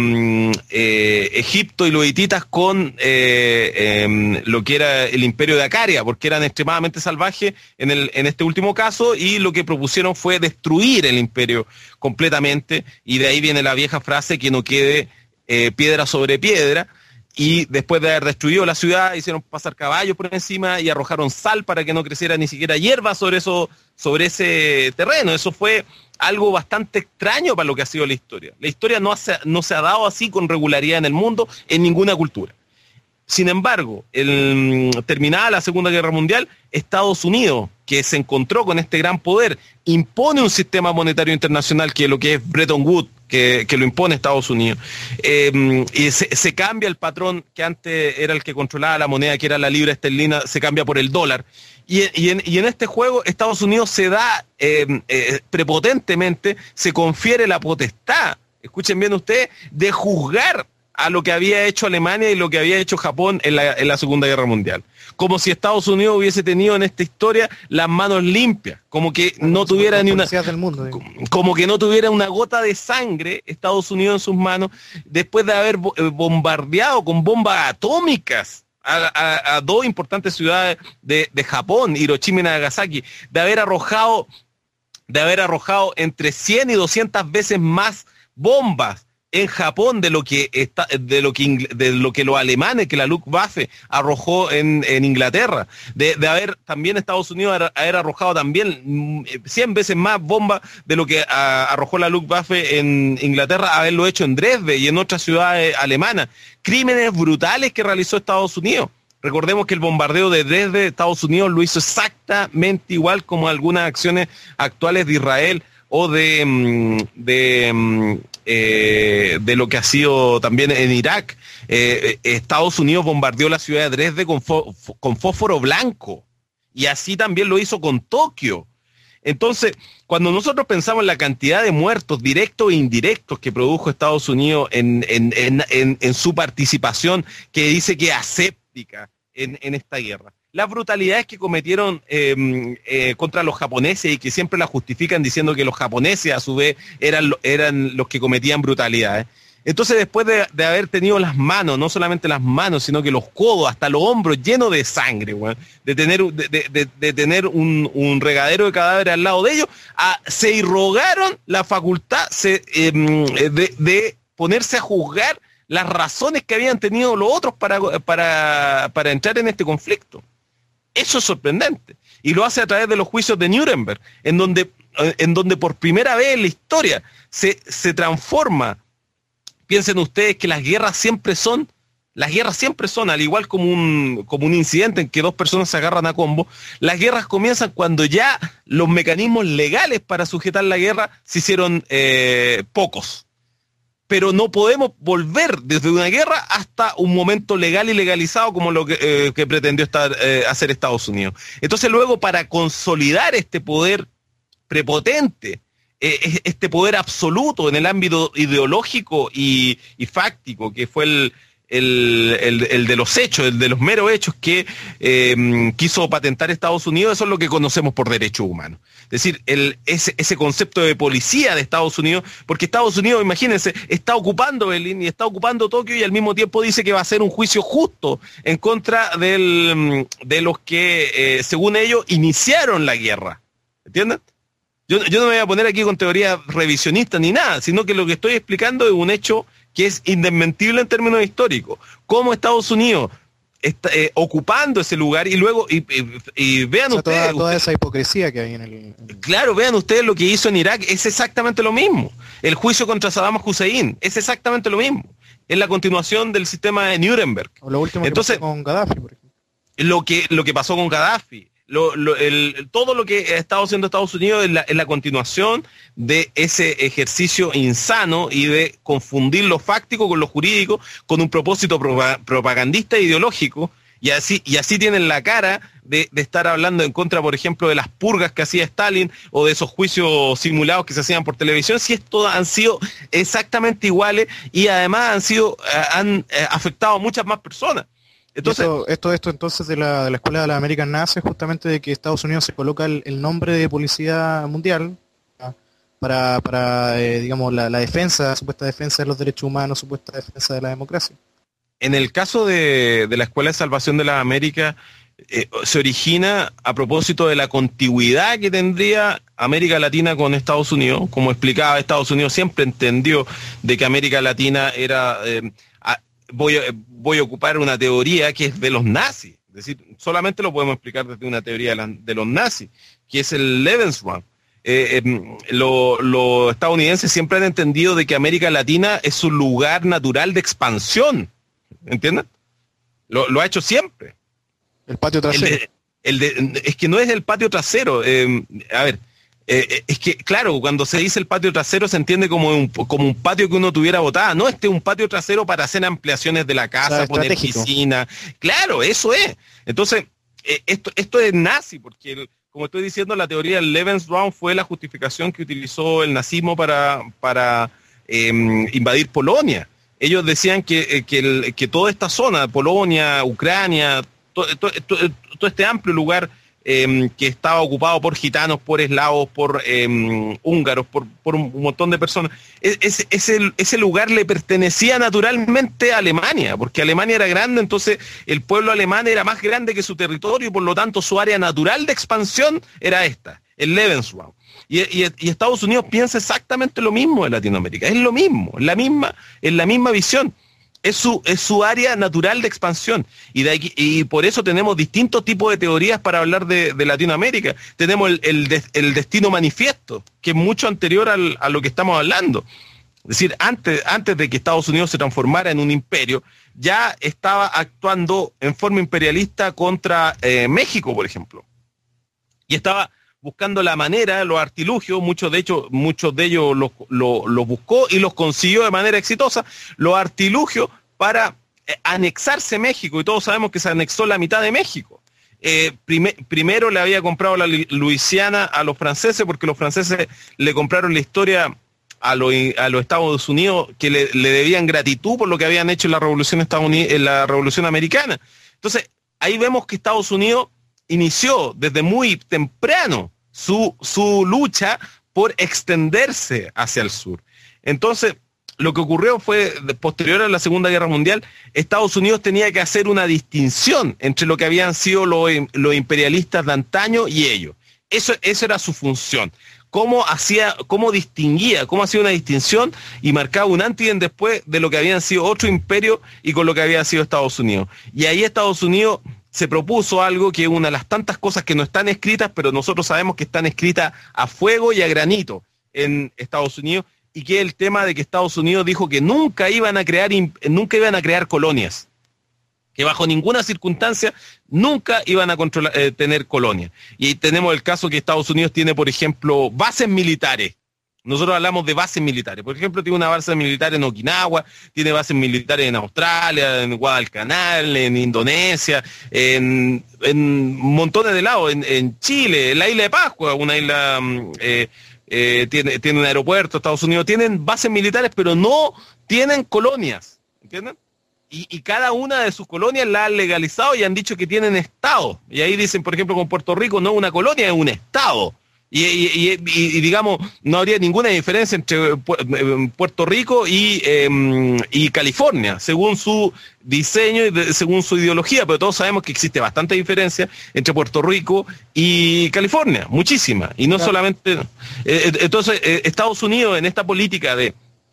eh, Egipto y los hititas con eh, eh, lo que era el imperio de Acaria, porque eran extremadamente salvajes en, el, en este último caso, y lo que propusieron fue destruir el imperio completamente, y de ahí viene la vieja frase que no quede eh, piedra sobre piedra. Y después de haber destruido la ciudad, hicieron pasar caballos por encima y arrojaron sal para que no creciera ni siquiera hierba sobre eso, sobre ese terreno. Eso fue algo bastante extraño para lo que ha sido la historia. La historia no, hace, no se ha dado así con regularidad en el mundo, en ninguna cultura. Sin embargo, el, terminada la Segunda Guerra Mundial, Estados Unidos, que se encontró con este gran poder, impone un sistema monetario internacional, que es lo que es Bretton Woods, que, que lo impone Estados Unidos. Eh, y se, se cambia el patrón que antes era el que controlaba la moneda, que era la libra esterlina, se cambia por el dólar. Y, y, en, y en este juego Estados Unidos se da eh, eh, prepotentemente, se confiere la potestad, escuchen bien ustedes, de juzgar a lo que había hecho Alemania y lo que había hecho Japón en la, en la Segunda Guerra Mundial. Como si Estados Unidos hubiese tenido en esta historia las manos limpias, como que no tuviera ni una, del mundo, ¿eh? como que no tuviera una gota de sangre Estados Unidos en sus manos, después de haber bombardeado con bombas atómicas a, a, a dos importantes ciudades de, de Japón, Hiroshima y Nagasaki, de haber arrojado, de haber arrojado entre cien y doscientas veces más bombas en Japón de lo que está, de lo que de lo que los alemanes, que la Luftwaffe arrojó en, en Inglaterra, de, de haber también Estados Unidos haber arrojado también cien veces más bombas de lo que a, arrojó la Luftwaffe en Inglaterra, haberlo hecho en Dresde y en otras ciudades alemanas. Crímenes brutales que realizó Estados Unidos. Recordemos que el bombardeo de Dresde, Estados Unidos lo hizo exactamente igual como algunas acciones actuales de Israel o de, de, eh, de lo que ha sido también en Irak. Eh, Estados Unidos bombardeó la ciudad de Dresde con, fó, con fósforo blanco, y así también lo hizo con Tokio. Entonces, cuando nosotros pensamos en la cantidad de muertos directos e indirectos que produjo Estados Unidos en, en, en, en, en su participación, que dice que es aséptica en, en esta guerra, las brutalidades que cometieron eh, eh, contra los japoneses, y que siempre la justifican diciendo que los japoneses a su vez eran, eran los que cometían brutalidades. Entonces, después de, de haber tenido las manos, no solamente las manos, sino que los codos, hasta los hombros llenos de sangre, bueno, de tener, de, de, de tener un, un regadero de cadáveres al lado de ellos, a, se irrogaron la facultad se, eh, de, de ponerse a juzgar las razones que habían tenido los otros para, para, para entrar en este conflicto. Eso es sorprendente, y lo hace a través de los juicios de Nuremberg, en donde, en donde por primera vez en la historia se, se transforma. Piensen ustedes que las guerras siempre son, las guerras siempre son, al igual como un, como un incidente en que dos personas se agarran a combo, las guerras comienzan cuando ya los mecanismos legales para sujetar la guerra se hicieron eh, pocos. Pero no podemos volver desde una guerra hasta un momento legal y legalizado como lo que, eh, que pretendió estar, eh, hacer Estados Unidos. Entonces luego, para consolidar este poder prepotente, eh, este poder absoluto en el ámbito ideológico y, y fáctico, que fue el, el, el, el de los hechos, el de los meros hechos que eh, quiso patentar Estados Unidos, eso es lo que conocemos por derechos humanos. Es decir, el, ese, ese concepto de policía de Estados Unidos, porque Estados Unidos, imagínense, está ocupando Berlín y está ocupando Tokio, y al mismo tiempo dice que va a hacer un juicio justo en contra del, de los que, eh, según ellos, iniciaron la guerra. ¿Entienden? Yo, yo no me voy a poner aquí con teoría revisionista ni nada, sino que lo que estoy explicando es un hecho que es indesmentible en términos históricos. Cómo Estados Unidos está eh, ocupando ese lugar, y luego, y, y, y vean, o sea, ustedes... Toda, toda ustedes, esa hipocresía que hay en el, en el... Claro, vean ustedes lo que hizo en Irak, es exactamente lo mismo. El juicio contra Saddam Hussein es exactamente lo mismo. Es la continuación del sistema de Nuremberg. O lo último Entonces, que pasó con Gaddafi, por ejemplo. Lo que, lo que pasó con Gaddafi. Lo, lo, el, todo lo que ha estado haciendo Estados Unidos es la, es la continuación de ese ejercicio insano y de confundir lo fáctico con lo jurídico, con un propósito propa, propagandista e ideológico, y así, y así tienen la cara de, de estar hablando en contra, por ejemplo, de las purgas que hacía Stalin, o de esos juicios simulados que se hacían por televisión, si estos han sido exactamente iguales, y además han sido han eh, afectado a muchas más personas. Entonces, esto, esto, esto entonces de la, de la Escuela de la América nace justamente de que Estados Unidos se coloca el, el nombre de policía mundial, para, para eh, digamos, la, la defensa, supuesta defensa de los derechos humanos, supuesta defensa de la democracia. En el caso de, de la Escuela de Salvación de las Américas, eh, se origina a propósito de la contigüidad que tendría América Latina con Estados Unidos. Como explicaba, Estados Unidos siempre entendió de que América Latina era... Eh, a, voy, a, voy a ocupar una teoría que es de los nazis. Es decir, solamente lo podemos explicar desde una teoría de, la, de los nazis, que es el Lebensraum. Eh, eh, Los lo estadounidenses siempre han entendido de que América Latina es un lugar natural de expansión. ¿Entienden? Lo, lo ha hecho siempre. El patio trasero. El de, el de, es que no es el patio trasero. Eh, a ver, eh, es que, claro, cuando se dice el patio trasero se entiende como un, como un patio que uno tuviera botada. No, este es un patio trasero para hacer ampliaciones de la casa, o sea, poner piscina. Claro, eso es. Entonces, eh, esto, esto es nazi, porque, el, como estoy diciendo, la teoría del Lebensraum fue la justificación que utilizó el nazismo para, para eh, invadir Polonia. Ellos decían que, que, el, que toda esta zona, Polonia, Ucrania, todo, todo, todo, todo este amplio lugar eh, que estaba ocupado por gitanos, por eslavos, por eh, húngaros, por, por un montón de personas, ese, ese, ese lugar le pertenecía naturalmente a Alemania, porque Alemania era grande, entonces el pueblo alemán era más grande que su territorio y por lo tanto su área natural de expansión era esta, el Lebensraum. Y, y, y Estados Unidos piensa exactamente lo mismo de Latinoamérica, es lo mismo, la misma, es la misma visión, es su, es su área natural de expansión, y, de aquí, y por eso tenemos distintos tipos de teorías para hablar de, de Latinoamérica. Tenemos el, el, de, el destino manifiesto, que es mucho anterior al, a lo que estamos hablando. Es decir, antes, antes de que Estados Unidos se transformara en un imperio, ya estaba actuando en forma imperialista contra eh, México, por ejemplo, y estaba buscando la manera, los artilugios, muchos de hecho, muchos de ellos los, los, los buscó y los consiguió de manera exitosa, los artilugios para eh, anexarse México, y todos sabemos que se anexó la mitad de México. Eh, prime, primero le había comprado la Luisiana a los franceses, porque los franceses le compraron la historia a, lo, a los Estados Unidos, que le, le debían gratitud por lo que habían hecho en la revolución estadounidense, en la revolución americana. Entonces, ahí vemos que Estados Unidos inició desde muy temprano su, su lucha por extenderse hacia el sur. Entonces, lo que ocurrió fue, posterior a la Segunda Guerra Mundial, Estados Unidos tenía que hacer una distinción entre lo que habían sido los, los imperialistas de antaño y ellos. Eso, eso era su función. Cómo hacía, cómo distinguía, cómo hacía una distinción y marcaba un antes y un después de lo que habían sido otro imperio y con lo que había sido Estados Unidos. Y ahí Estados Unidos se propuso algo que es una de las tantas cosas que no están escritas, pero nosotros sabemos que están escritas a fuego y a granito en Estados Unidos, y que es el tema de que Estados Unidos dijo que nunca iban a crear, nunca iban a crear colonias, que bajo ninguna circunstancia nunca iban a controlar, eh, tener colonias. Y tenemos el caso que Estados Unidos tiene, por ejemplo, bases militares. Nosotros hablamos de bases militares. Por ejemplo, tiene una base militar en Okinawa, tiene bases militares en Australia, en Guadalcanal, en Indonesia, en, en montones de lados, en, en Chile, en la isla de Pascua, una isla eh, eh, tiene, tiene un aeropuerto. Estados Unidos tienen bases militares, pero no tienen colonias, ¿entienden? Y, y cada una de sus colonias la han legalizado y han dicho que tienen estado. Y ahí dicen, por ejemplo, con Puerto Rico, no una colonia, es un estado. Y, y, y, y, y digamos, no habría ninguna diferencia entre Puerto Rico y, eh, y California, según su diseño y de, según su ideología, pero todos sabemos que existe bastante diferencia entre Puerto Rico y California, muchísima. Y no claro. solamente... Eh, entonces, eh, Estados Unidos en esta política de,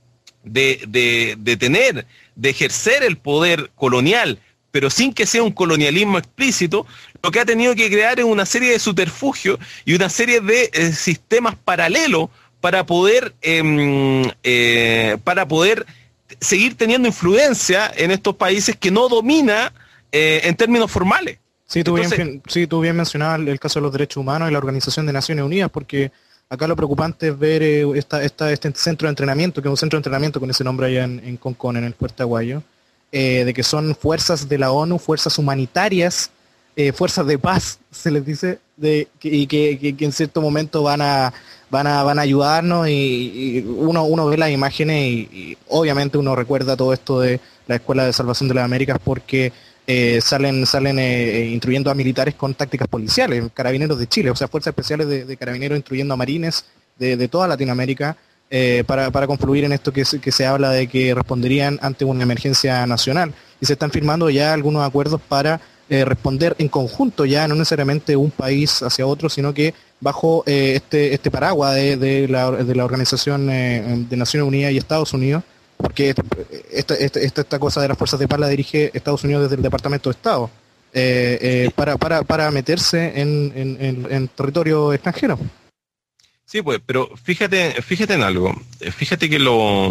de, de, de tener, de ejercer el poder colonial, pero sin que sea un colonialismo explícito, lo que ha tenido que crear es una serie de subterfugios y una serie de eh, sistemas paralelos para poder, eh, eh, para poder seguir teniendo influencia en estos países que no domina eh, en términos formales. Sí, tú, Entonces, bien, sí, tú bien mencionabas el caso de los derechos humanos y la Organización de Naciones Unidas, porque acá lo preocupante es ver eh, esta, esta, este centro de entrenamiento, que es un centro de entrenamiento con ese nombre allá en, en Concón, en el Puerto Aguayo, eh, de que son fuerzas de la ONU, fuerzas humanitarias, eh, fuerzas de paz, se les dice, de, que, y que, que, que en cierto momento van a van a van a ayudarnos, y, y uno uno ve las imágenes y, y obviamente uno recuerda todo esto de la Escuela de Salvación de las Américas, porque eh, salen salen eh, instruyendo a militares con tácticas policiales, carabineros de Chile, o sea, fuerzas especiales de, de carabineros instruyendo a marines de, de toda Latinoamérica, eh, para, para confluir en esto que se, que se habla de que responderían ante una emergencia nacional. Y se están firmando ya algunos acuerdos para eh, responder en conjunto, ya no necesariamente un país hacia otro, sino que bajo eh, este, este paraguas de, de, la, de la Organización eh, de Naciones Unidas y Estados Unidos, porque esta, esta, esta, esta cosa de las fuerzas de paz la dirige Estados Unidos desde el Departamento de Estado, eh, eh, para, para, para meterse en, en, en, en territorio extranjero. Sí, pues, pero fíjate, fíjate en algo. Fíjate que lo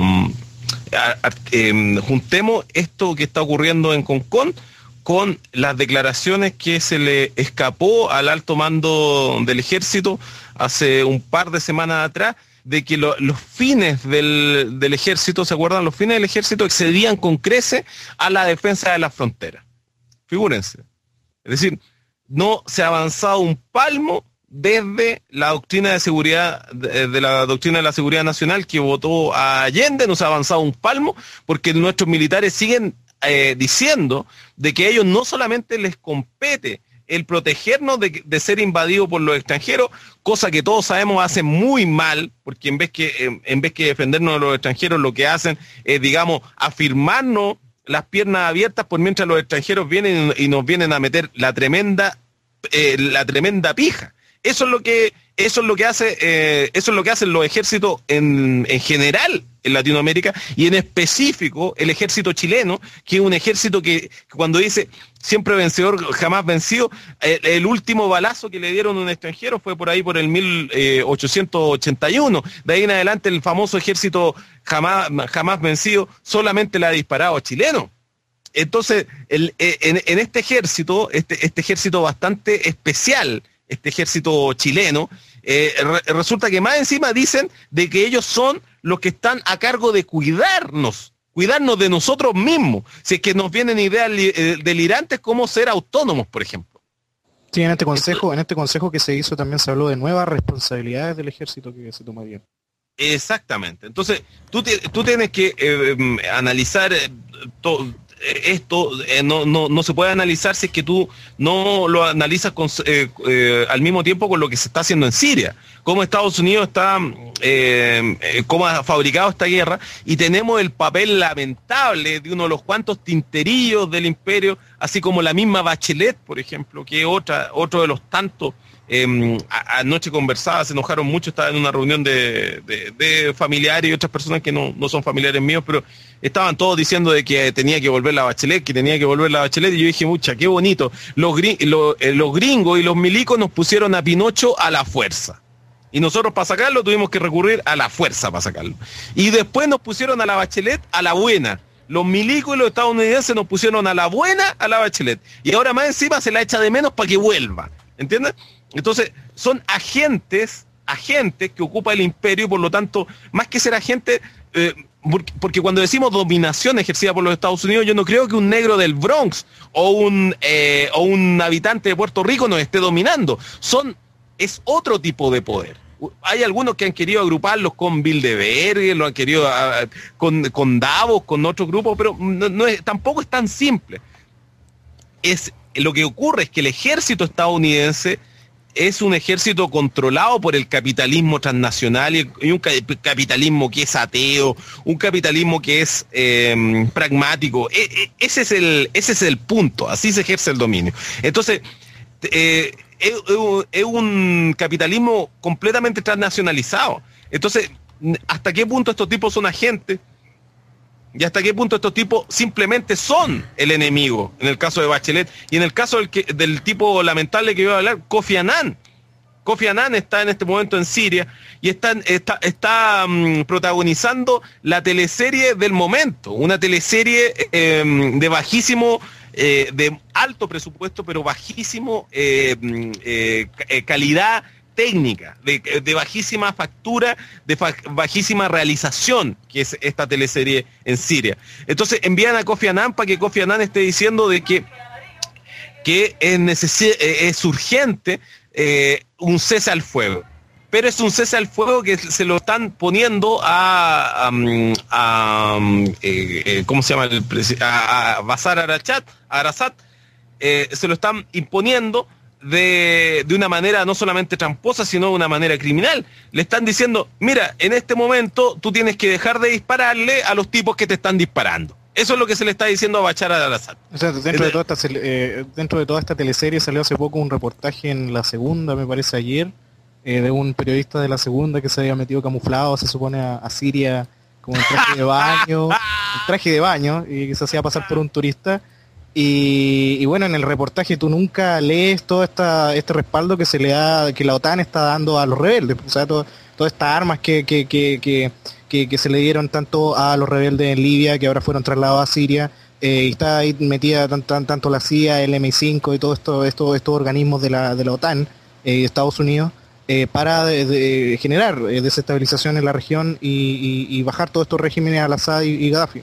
a, a, eh, juntemos esto que está ocurriendo en Concón con las declaraciones que se le escapó al alto mando del ejército hace un par de semanas atrás, de que lo, los fines del, del ejército, ¿se acuerdan? Los fines del ejército excedían con creces a la defensa de las fronteras. Figúrense. Es decir, no se ha avanzado un palmo desde la doctrina de seguridad, de, de la doctrina de la seguridad nacional que votó a Allende, no se ha avanzado un palmo, porque nuestros militares siguen eh, diciendo de que a ellos no solamente les compete el protegernos de, de ser invadidos por los extranjeros, cosa que todos sabemos hacen muy mal, porque en vez que en, en vez que defendernos de los extranjeros, lo que hacen es, digamos, afirmarnos las piernas abiertas por mientras los extranjeros vienen y nos vienen a meter la tremenda eh, la tremenda pija. Eso es lo que eso es lo que hace eh, eso es lo que hacen los ejércitos en, en general en Latinoamérica, y en específico el ejército chileno, que es un ejército que, que cuando dice siempre vencedor, jamás vencido, el, el último balazo que le dieron a un extranjero fue por ahí por el mil ochocientos ochenta y uno. De ahí en adelante el famoso ejército jamás, jamás vencido solamente le ha disparado a chilenos. Entonces, el, en, en este ejército, este, este ejército bastante especial, este ejército chileno, eh, re, resulta que más encima dicen de que ellos son los que están a cargo de cuidarnos, cuidarnos de nosotros mismos, si es que nos vienen ideas eh, delirantes como ser autónomos, por ejemplo. Sí, en este consejo, en este consejo que se hizo también se habló de nuevas responsabilidades del ejército que se tomarían. Exactamente. Entonces, tú, te, tú tienes que eh, analizar eh, todo. Esto eh, no, no, no se puede analizar si es que tú no lo analizas con, eh, eh, al mismo tiempo con lo que se está haciendo en Siria, cómo Estados Unidos está, eh, eh, cómo ha fabricado esta guerra, y tenemos el papel lamentable de uno de los cuantos tinterillos del imperio, así como la misma Bachelet, por ejemplo, que es otra, otro de los tantos. Eh, a, anoche conversaba, se enojaron mucho, estaba en una reunión de, de, de familiares y otras personas que no, no son familiares míos, pero estaban todos diciendo de que tenía que volver la Bachelet, que tenía que volver la Bachelet, y yo dije, mucha, qué bonito, los, gring, los, eh, los gringos y los milicos nos pusieron a Pinocho a la fuerza, y nosotros para sacarlo tuvimos que recurrir a la fuerza para sacarlo, y después nos pusieron a la Bachelet a la buena. Los milicos y los estadounidenses nos pusieron a la buena a la Bachelet, y ahora más encima se la echa de menos para que vuelva, ¿entiendes? Entonces, son agentes, agentes que ocupa el imperio, y por lo tanto, más que ser agentes, eh, porque cuando decimos dominación ejercida por los Estados Unidos, yo no creo que un negro del Bronx o un, eh, o un habitante de Puerto Rico nos esté dominando. Son, es otro tipo de poder. Hay algunos que han querido agruparlos con Bilderberg, lo han querido uh, con, con Davos, con otros grupos, pero no, no es, tampoco es tan simple. Es, lo que ocurre es que el ejército estadounidense es un ejército controlado por el capitalismo transnacional, y un capitalismo que es ateo, un capitalismo que es eh, pragmático. E, e, ese es el, ese es el punto, así se ejerce el dominio. Entonces, eh, es, es un capitalismo completamente transnacionalizado. Entonces, ¿hasta qué punto estos tipos son agentes? ¿Y hasta qué punto estos tipos simplemente son el enemigo? En el caso de Bachelet, y en el caso del, que, del tipo lamentable que iba a hablar, Kofi Annan. Kofi Annan está en este momento en Siria y está, está, está um, protagonizando la teleserie del momento, una teleserie eh, de bajísimo, eh, de alto presupuesto, pero bajísimo eh, eh, calidad técnica, de, de bajísima factura, de fa, bajísima realización, que es esta teleserie en Siria. Entonces envían a Kofi Annan para que Kofi Annan esté diciendo de que, que es, neces- es urgente eh, un cese al fuego. Pero es un cese al fuego que se lo están poniendo a, a, a, a eh, ¿cómo se llama? A, a Bashar al-Assad, a Assad, eh, se lo están imponiendo de, de una manera no solamente tramposa, sino de una manera criminal. Le están diciendo, mira, en este momento tú tienes que dejar de dispararle a los tipos que te están disparando. Eso es lo que se le está diciendo a Bashar al-Assad. O sea, dentro de, toda esta, eh, dentro de toda esta teleserie salió hace poco un reportaje en La Segunda, me parece ayer, eh, de un periodista de La Segunda que se había metido camuflado, se supone, a, a Siria, como en traje de baño, en traje de baño, y que se hacía pasar por un turista. Y, y bueno, en el reportaje tú nunca lees todo esta, este respaldo que se le da, que la OTAN está dando a los rebeldes, o sea, todo, todas estas armas que, que, que, que, que, que se le dieron tanto a los rebeldes en Libia, que ahora fueron trasladados a Siria, eh, y está ahí metida tan, tan, tanto la C I A, el M I cinco y todos esto, esto, estos organismos de la, de la OTAN, eh, Estados Unidos, eh, para de, de generar eh, desestabilización en la región y, y, y bajar todos estos regímenes al Assad y, y Gaddafi.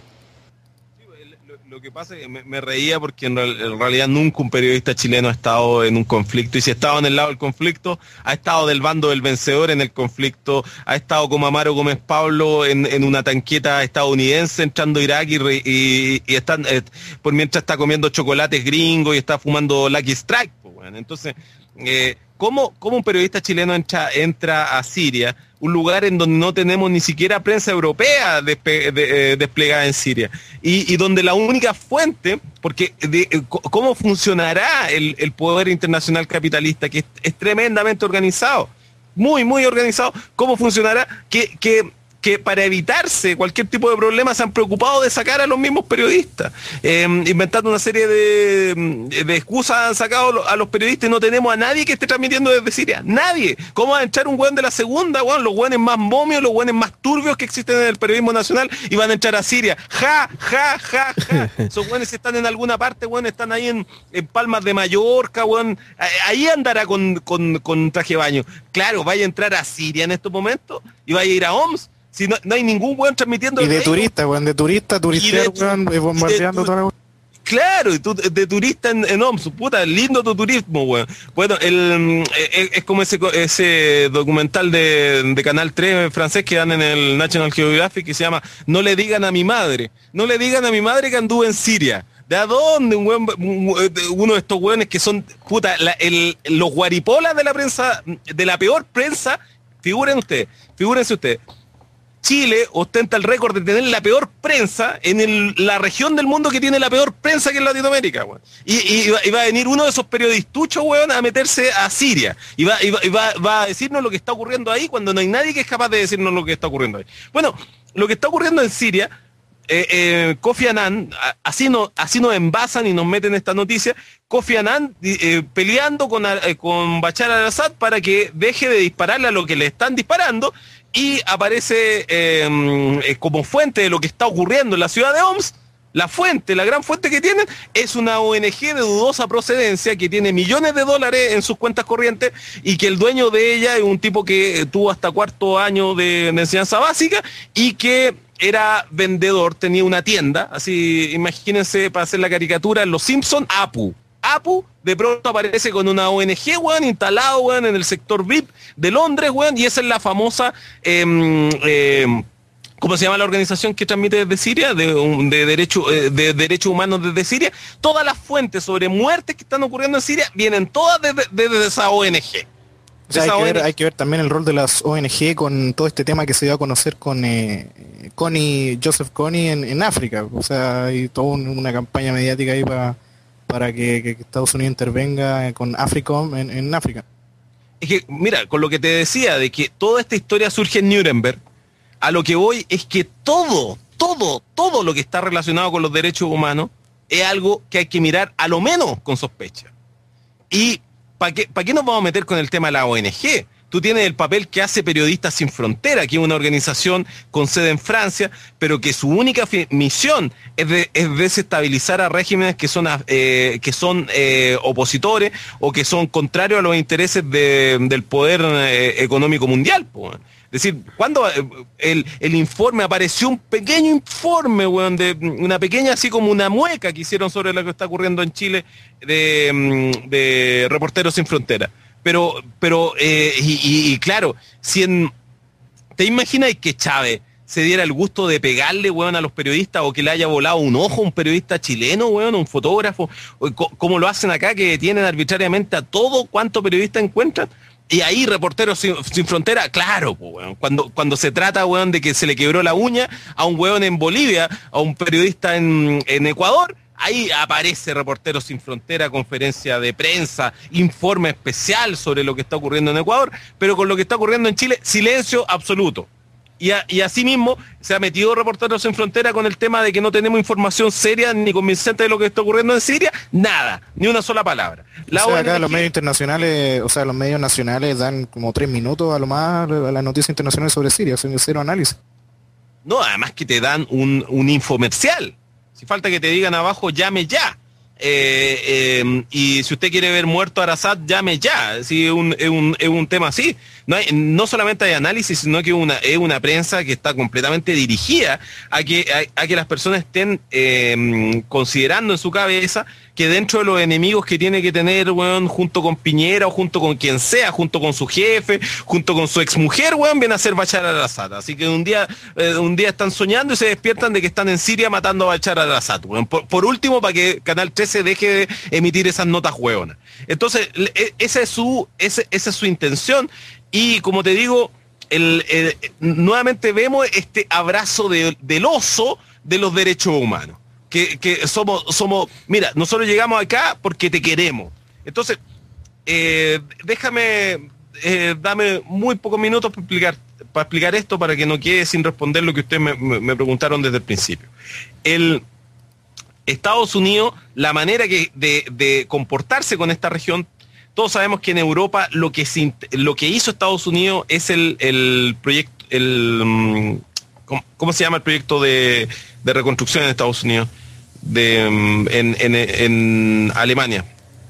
Lo que pasa es que me, me reía porque en, real, en realidad nunca un periodista chileno ha estado en un conflicto, y si ha estado en el lado del conflicto, ha estado del bando del vencedor en el conflicto, ha estado como Amaro Gómez Pablo en, en una tanqueta estadounidense entrando a Irak y, y, y están, eh, por mientras está comiendo chocolates gringos y está fumando Lucky Strike. Pues, bueno. Entonces, eh, ¿cómo, ¿cómo un periodista chileno entra, entra a Siria, un lugar en donde no tenemos ni siquiera prensa europea despe, de, eh, desplegada en Siria, y, y donde la única fuente, porque de, eh, cómo funcionará el, el poder internacional capitalista, que es, es tremendamente organizado, muy, muy organizado, cómo funcionará, que, que que para evitarse cualquier tipo de problema se han preocupado de sacar a los mismos periodistas, eh, inventando una serie de, de excusas, han sacado a los periodistas, y no tenemos a nadie que esté transmitiendo desde Siria, nadie. ¿Cómo va a entrar un hueón de la segunda, hueón? Los hueones más momios, los hueones más turbios que existen en el periodismo nacional, y van a entrar a Siria? Ja, ja, ja, ja. Esos hueones están en alguna parte, hueón, están ahí en, en Palmas de Mallorca, hueón, ahí andará con, con, con traje de baño. Claro, vaya a entrar a Siria en estos momentos, y vaya a ir a Homs. Si no, no hay ningún weón transmitiendo. Y de turista, weón, de turista, turistear, weón, bombardeando toda la weón. Claro, y tú, de turista en, en Homs, puta, lindo tu turismo, weón. Bueno, el, es, es como ese, ese documental de, de Canal tres francés que dan en el National Geographic, que se llama No le digan a mi madre. No le digan a mi madre que anduve en Siria. ¿De a dónde? Un weón, uno de estos weones que son, puta, la, el, los guaripolas de la prensa, de la peor prensa. Figuren ustedes, figúrense ustedes. Chile ostenta el récord de tener la peor prensa en el, la región del mundo que tiene la peor prensa, que es Latinoamérica, weón. Y, y, y va a venir uno de esos periodistuchos, weón, a meterse a Siria. Y, va, y, va, y va, va a decirnos lo que está ocurriendo ahí, cuando no hay nadie que es capaz de decirnos lo que está ocurriendo ahí. Bueno, lo que está ocurriendo en Siria, eh, eh, Kofi Annan, así, no, así nos envasan y nos meten esta noticia, Kofi Annan eh, peleando con, eh, con Bashar al-Assad para que deje de dispararle a lo que le están disparando, y aparece eh, como fuente de lo que está ocurriendo en la ciudad de Homs. La fuente, la gran fuente que tienen, es una O N G de dudosa procedencia que tiene millones de dólares en sus cuentas corrientes, y que el dueño de ella es un tipo que tuvo hasta cuarto año de, de enseñanza básica, y que era vendedor, tenía una tienda, así, imagínense, para hacer la caricatura, en Los Simpson, Apu. Apu de pronto aparece con una O N G, weón, instalado, weón, en el sector V I P de Londres, weón, y esa es la famosa, eh, eh, ¿cómo se llama la organización que transmite desde Siria? De, de, derecho, de derechos humanos desde Siria. Todas las fuentes sobre muertes que están ocurriendo en Siria vienen todas desde, desde esa O N G. O sea, hay, que ver, hay que ver también el rol de las O N G con todo este tema que se dio a conocer con eh, Connie, Joseph Kony en, en África. O sea, hay toda un, una campaña mediática ahí para... para que, que Estados Unidos intervenga con AFRICOM en, en África. Es que, mira, con lo que te decía, de que toda esta historia surge en Nuremberg, a lo que voy es que todo, todo, todo lo que está relacionado con los derechos humanos es algo que hay que mirar a lo menos con sospecha. ¿Y para qué, para qué nos vamos a meter con el tema de la O N G? Tú tienes el papel que hace Periodistas Sin Frontera, que es una organización con sede en Francia, pero que su única misión es, de, es desestabilizar a regímenes que son, eh, que son eh, opositores o que son contrarios a los intereses de, del poder eh, económico mundial. Pues. Es decir, cuando el, el informe, apareció un pequeño informe, weón, de una pequeña, así como una mueca que hicieron sobre lo que está ocurriendo en Chile de, de Reporteros Sin Frontera. Pero, pero, eh, y, y, y claro, si en, ¿te imaginas que Chávez se diera el gusto de pegarle, weón, a los periodistas, o que le haya volado un ojo a un periodista chileno, weón, un fotógrafo, como lo hacen acá, que detienen arbitrariamente a todo cuanto periodista encuentran. Y ahí, Reporteros Sin, Sin Frontera, claro, pues, weón, cuando, cuando se trata, weón, de que se le quebró la uña a un weón en Bolivia, a un periodista en, en Ecuador, ahí aparece Reporteros Sin Frontera, conferencia de prensa, informe especial sobre lo que está ocurriendo en Ecuador, pero con lo que está ocurriendo en Chile, silencio absoluto. Y, a, y así mismo se ha metido Reporteros Sin Frontera con el tema de que no tenemos información seria ni convincente de lo que está ocurriendo en Siria. Nada, ni una sola palabra. La o sea, acá los medios internacionales, o sea, los medios nacionales dan como tres minutos a lo más a las noticias internacionales sobre Siria, o sea, cero análisis. No, además que te dan un, un infomercial. Si falta que te digan abajo, llame ya. Eh, eh, y si usted quiere ver muerto a Arasat, llame ya. Sí, es un, es un, es un tema así. No, hay, no solamente hay análisis, sino que una, es una prensa que está completamente dirigida a que, a, a que las personas estén eh, considerando en su cabeza que dentro de los enemigos que tiene que tener, weón, junto con Piñera o junto con quien sea, junto con su jefe, junto con su exmujer, weón, viene a ser Bashar al-Assad. Así que un día, eh, un día están soñando y se despiertan de que están en Siria matando a Bashar al-Assad, weón. Por, por último, para que Canal trece deje de emitir esas notas hueonas. Entonces, esa es su, esa, esa es su intención. Y como te digo, el, el, nuevamente vemos este abrazo de, del oso de los derechos humanos. Que, que somos, somos, mira, nosotros llegamos acá porque te queremos. Entonces, eh, déjame, eh, dame muy pocos minutos para explicar, para explicar esto, para que no quede sin responder lo que ustedes me, me, me preguntaron desde el principio. El Estados Unidos, la manera que de, de comportarse con esta región, todos sabemos que en Europa lo que, se, lo que hizo Estados Unidos es el, el proyecto, el, ¿cómo, ¿cómo se llama el proyecto de, de reconstrucción en Estados Unidos? De, en, en, en Alemania.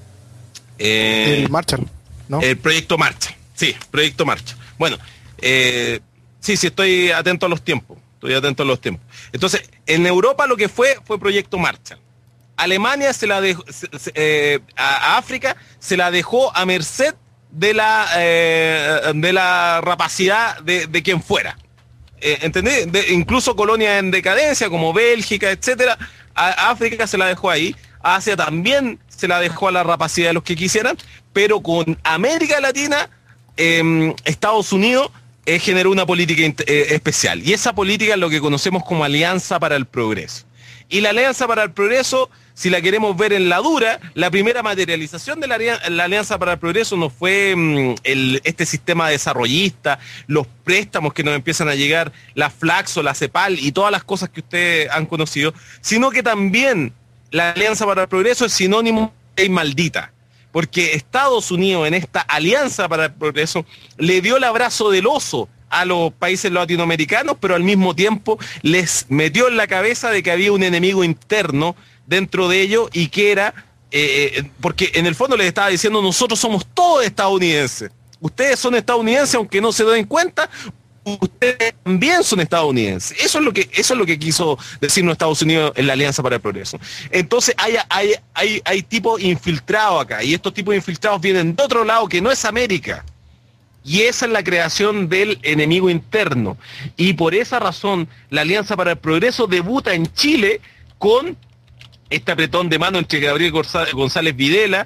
Eh, el Marshall, ¿no? El proyecto Marshall, sí, proyecto Marshall. Bueno, eh, sí, sí, estoy atento a los tiempos, estoy atento a los tiempos. Entonces, en Europa lo que fue, fue proyecto Marshall. Alemania se la dejó, se, se, eh, a, a África se la dejó a merced de la, eh, de la rapacidad de, de quien fuera. Eh, ¿Entendés? De, incluso colonias en decadencia como Bélgica, etcétera. A África se la dejó ahí, a Asia también se la dejó a la rapacidad de los que quisieran, pero con América Latina, eh, Estados Unidos eh, generó una política eh, especial, y esa política es lo que conocemos como Alianza para el Progreso. Y la Alianza para el Progreso, si la queremos ver en la dura, la primera materialización de la, la Alianza para el Progreso no fue mmm, el, este sistema desarrollista, los préstamos que nos empiezan a llegar, la Flaxo, la CEPAL y todas las cosas que ustedes han conocido, sino que también la Alianza para el Progreso es sinónimo de maldita, porque Estados Unidos en esta Alianza para el Progreso le dio el abrazo del oso a los países latinoamericanos, pero al mismo tiempo les metió en la cabeza de que había un enemigo interno dentro de ellos, y que era, eh, porque en el fondo les estaba diciendo, nosotros somos todos estadounidenses, ustedes son estadounidenses aunque no se den cuenta, ustedes también son estadounidenses. Eso es lo que, eso es lo que quiso decirnos Estados Unidos en la Alianza para el Progreso. Entonces hay, hay, hay, hay tipos infiltrados acá, y estos tipos infiltrados vienen de otro lado que no es América. Y esa es la creación del enemigo interno. Y por esa razón, la Alianza para el Progreso debuta en Chile con este apretón de mano entre Gabriel González Videla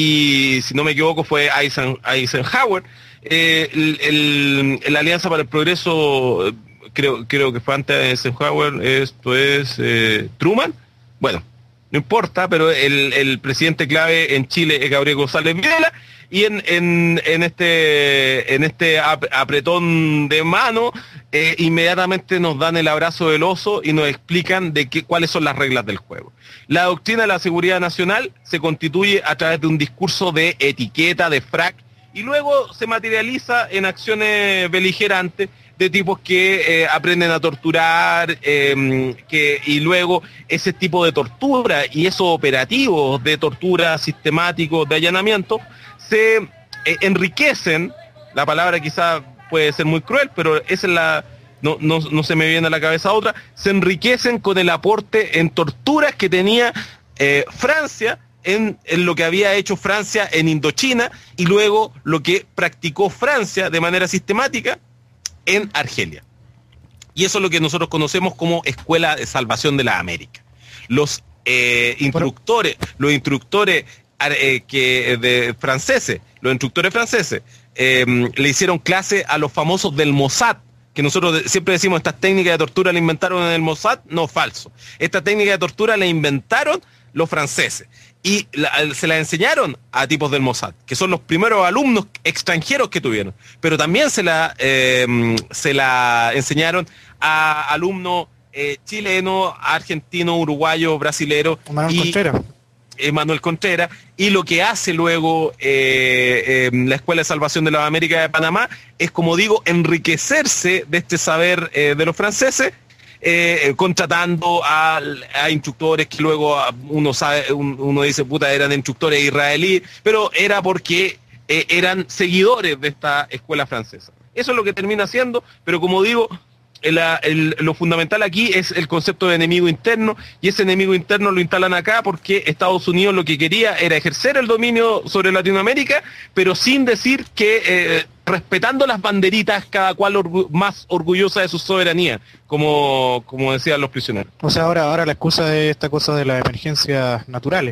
y, si no me equivoco, fue Eisenhower. Eh, el, el, la Alianza para el Progreso, creo, creo que fue antes de Eisenhower, esto es eh, Truman. Bueno, no importa, pero el, el presidente clave en Chile es Gabriel González Videla. Y en, en, en este en este apretón de mano, eh, inmediatamente nos dan el abrazo del oso y nos explican de qué, cuáles son las reglas del juego. La doctrina de la seguridad nacional se constituye a través de un discurso de etiqueta, de frac, y luego se materializa en acciones beligerantes de tipos que eh, aprenden a torturar, eh, que, y luego ese tipo de tortura y esos operativos de tortura sistemáticos, de allanamiento, se eh, enriquecen. La palabra quizá puede ser muy cruel, pero esa es la, no, no, no se me viene a la cabeza otra, se enriquecen con el aporte en torturas que tenía eh, Francia, en, en lo que había hecho Francia en Indochina, y luego lo que practicó Francia de manera sistemática en Argelia. Y eso es lo que nosotros conocemos como Escuela de Salvación de la América. Los eh, instructores, los instructores eh, que, de franceses, los instructores franceses, eh, le hicieron clase a los famosos del Mossad, que nosotros siempre decimos, estas técnicas de tortura la inventaron en el Mossad. No, falso. Esta técnica de tortura la inventaron los franceses. Y la, se la enseñaron a tipos del Mossad, que son los primeros alumnos extranjeros que tuvieron. Pero también se la, eh, se la enseñaron a alumnos eh, chilenos, argentinos, uruguayos, brasileros. Manuel y, Contreras. Eh, Manuel Contreras. Y lo que hace luego eh, eh, la Escuela de Salvación de las Américas de Panamá es, como digo, enriquecerse de este saber eh, de los franceses, Eh, contratando a, a instructores que luego uno sabe, uno dice, puta, eran instructores israelíes, pero era porque eh, eran seguidores de esta escuela francesa. Eso es lo que termina haciendo, pero como digo, el, el, lo fundamental aquí es el concepto de enemigo interno, y ese enemigo interno lo instalan acá porque Estados Unidos lo que quería era ejercer el dominio sobre Latinoamérica, pero sin decir que, eh, respetando las banderitas, cada cual orgu más orgullosa de su soberanía, como, como decían los prisioneros. O sea, ahora, ahora la excusa es esta cosa de las emergencias naturales.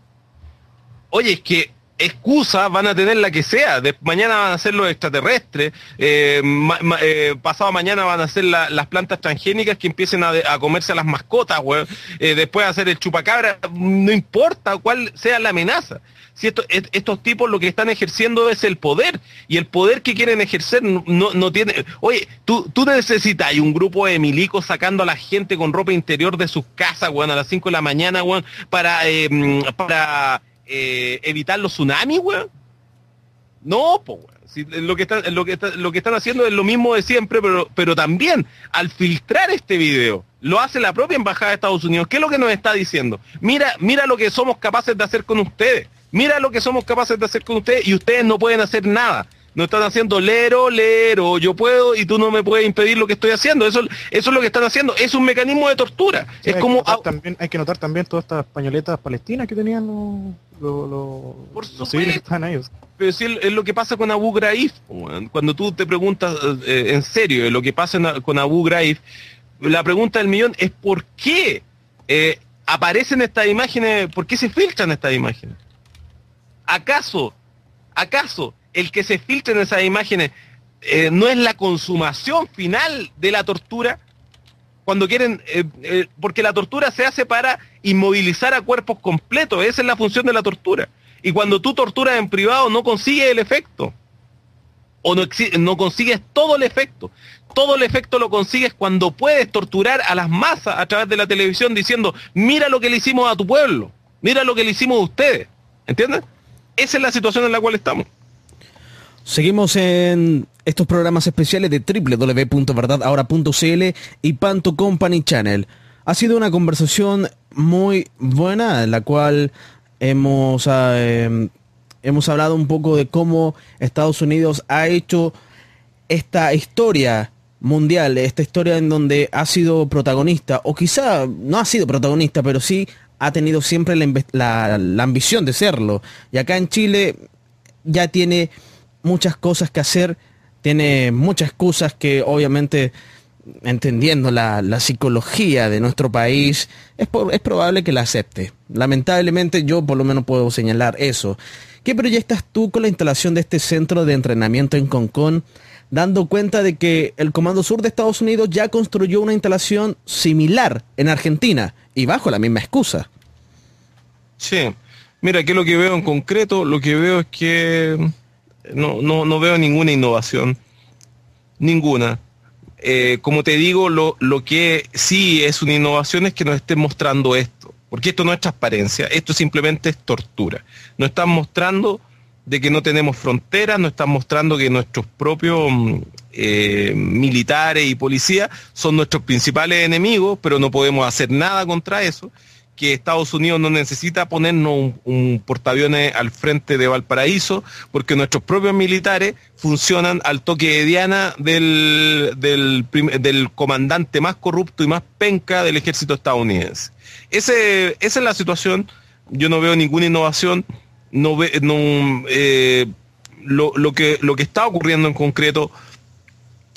Oye, es que excusa van a tener la que sea. De, mañana van a ser los extraterrestres, eh, ma, ma, eh, pasado mañana van a ser la, las plantas transgénicas que empiecen a, de, a comerse a las mascotas, güey. Eh, después a hacer el chupacabra, no importa cuál sea la amenaza. Si esto, est estos tipos lo que están ejerciendo es el poder, y el poder que quieren ejercer no, no, no tiene... Oye, tú, tú necesitas un grupo de milicos sacando a la gente con ropa interior de sus casas, güey, a las cinco de la mañana, güey, para... Eh, para Eh, evitar los tsunamis, weón. No, pues, weón. Si, lo, que están, lo, que está, lo que están haciendo es lo mismo de siempre, pero, pero también al filtrar este video, lo hace la propia Embajada de Estados Unidos. ¿Qué es lo que nos está diciendo? Mira, mira lo que somos capaces de hacer con ustedes. Mira lo que somos capaces de hacer con ustedes, y ustedes no pueden hacer nada. No están haciendo lero, lero, yo puedo y tú no me puedes impedir lo que estoy haendo. Eso, eso es lo que están haciendo. Es un mecanismo de tortura. Sí, es hay como... Que notar también, hay que notar también todas estas pañoletas palestinas que tenían los, los, los, los civiles que estaban ahí. Pero si es lo que pasa con Abu Ghraib, cuando tú te preguntas eh, en serio lo que pasa en, con Abu Ghraib, la pregunta del millón es ¿por qué eh, aparecen estas imágenes? ¿Por qué se filtran estas imágenes? ¿Acaso, acaso el que se filtren esas imágenes eh, no es la consumación final de la tortura? Cuando quieren, eh, eh, porque la tortura se hace para inmovilizar a cuerpos completos, esa es la función de la tortura. Y cuando tú torturas en privado no consigues el efecto, o no, no consigues todo el efecto. Todo el efecto lo consigues cuando puedes torturar a las masas a través de la televisión diciendo, mira lo que le hicimos a tu pueblo, mira lo que le hicimos a ustedes, ¿entiendes? Esa es la situación en la cual estamos. Seguimos en estos programas especiales de doble u doble u doble u punto verdad ahora punto c l y Panto Company Channel. Ha sido una conversación muy buena en la cual hemos, eh, hemos hablado un poco de cómo Estados Unidos ha hecho esta historia mundial, esta historia en donde ha sido protagonista, o quizá no ha sido protagonista, pero sí ha tenido siempre la, la, la ambición de serlo. Y acá en Chile ya tiene muchas cosas que hacer, tiene muchas excusas que obviamente, entendiendo la, la psicología de nuestro país, es, por, es probable que la acepte. Lamentablemente yo por lo menos puedo señalar eso. ¿Qué proyectas tú con la instalación de este centro de entrenamiento en Concón, dando cuenta de que el Comando Sur de Estados Unidos ya construyó una instalación similar en Argentina y bajo la misma excusa? Sí, mira, ¿qué es lo que veo en concreto? Lo que veo es que no, no, no veo ninguna innovación, ninguna. Eh, como te digo, lo, lo que sí es una innovación es que nos estén mostrando esto, porque esto no es transparencia, esto simplemente es tortura. Nos están mostrando de que no tenemos fronteras, nos están mostrando que nuestros propios eh, militares y policías son nuestros principales enemigos, pero no podemos hacer nada contra eso, que Estados Unidos no necesita ponernos un, un portaaviones al frente de Valparaíso, porque nuestros propios militares funcionan al toque de diana del, del, del comandante más corrupto y más penca del ejército estadounidense. Ese, esa es la situación. Yo no veo ninguna innovación. No ve, no, eh, lo, lo, que, lo que está ocurriendo en concreto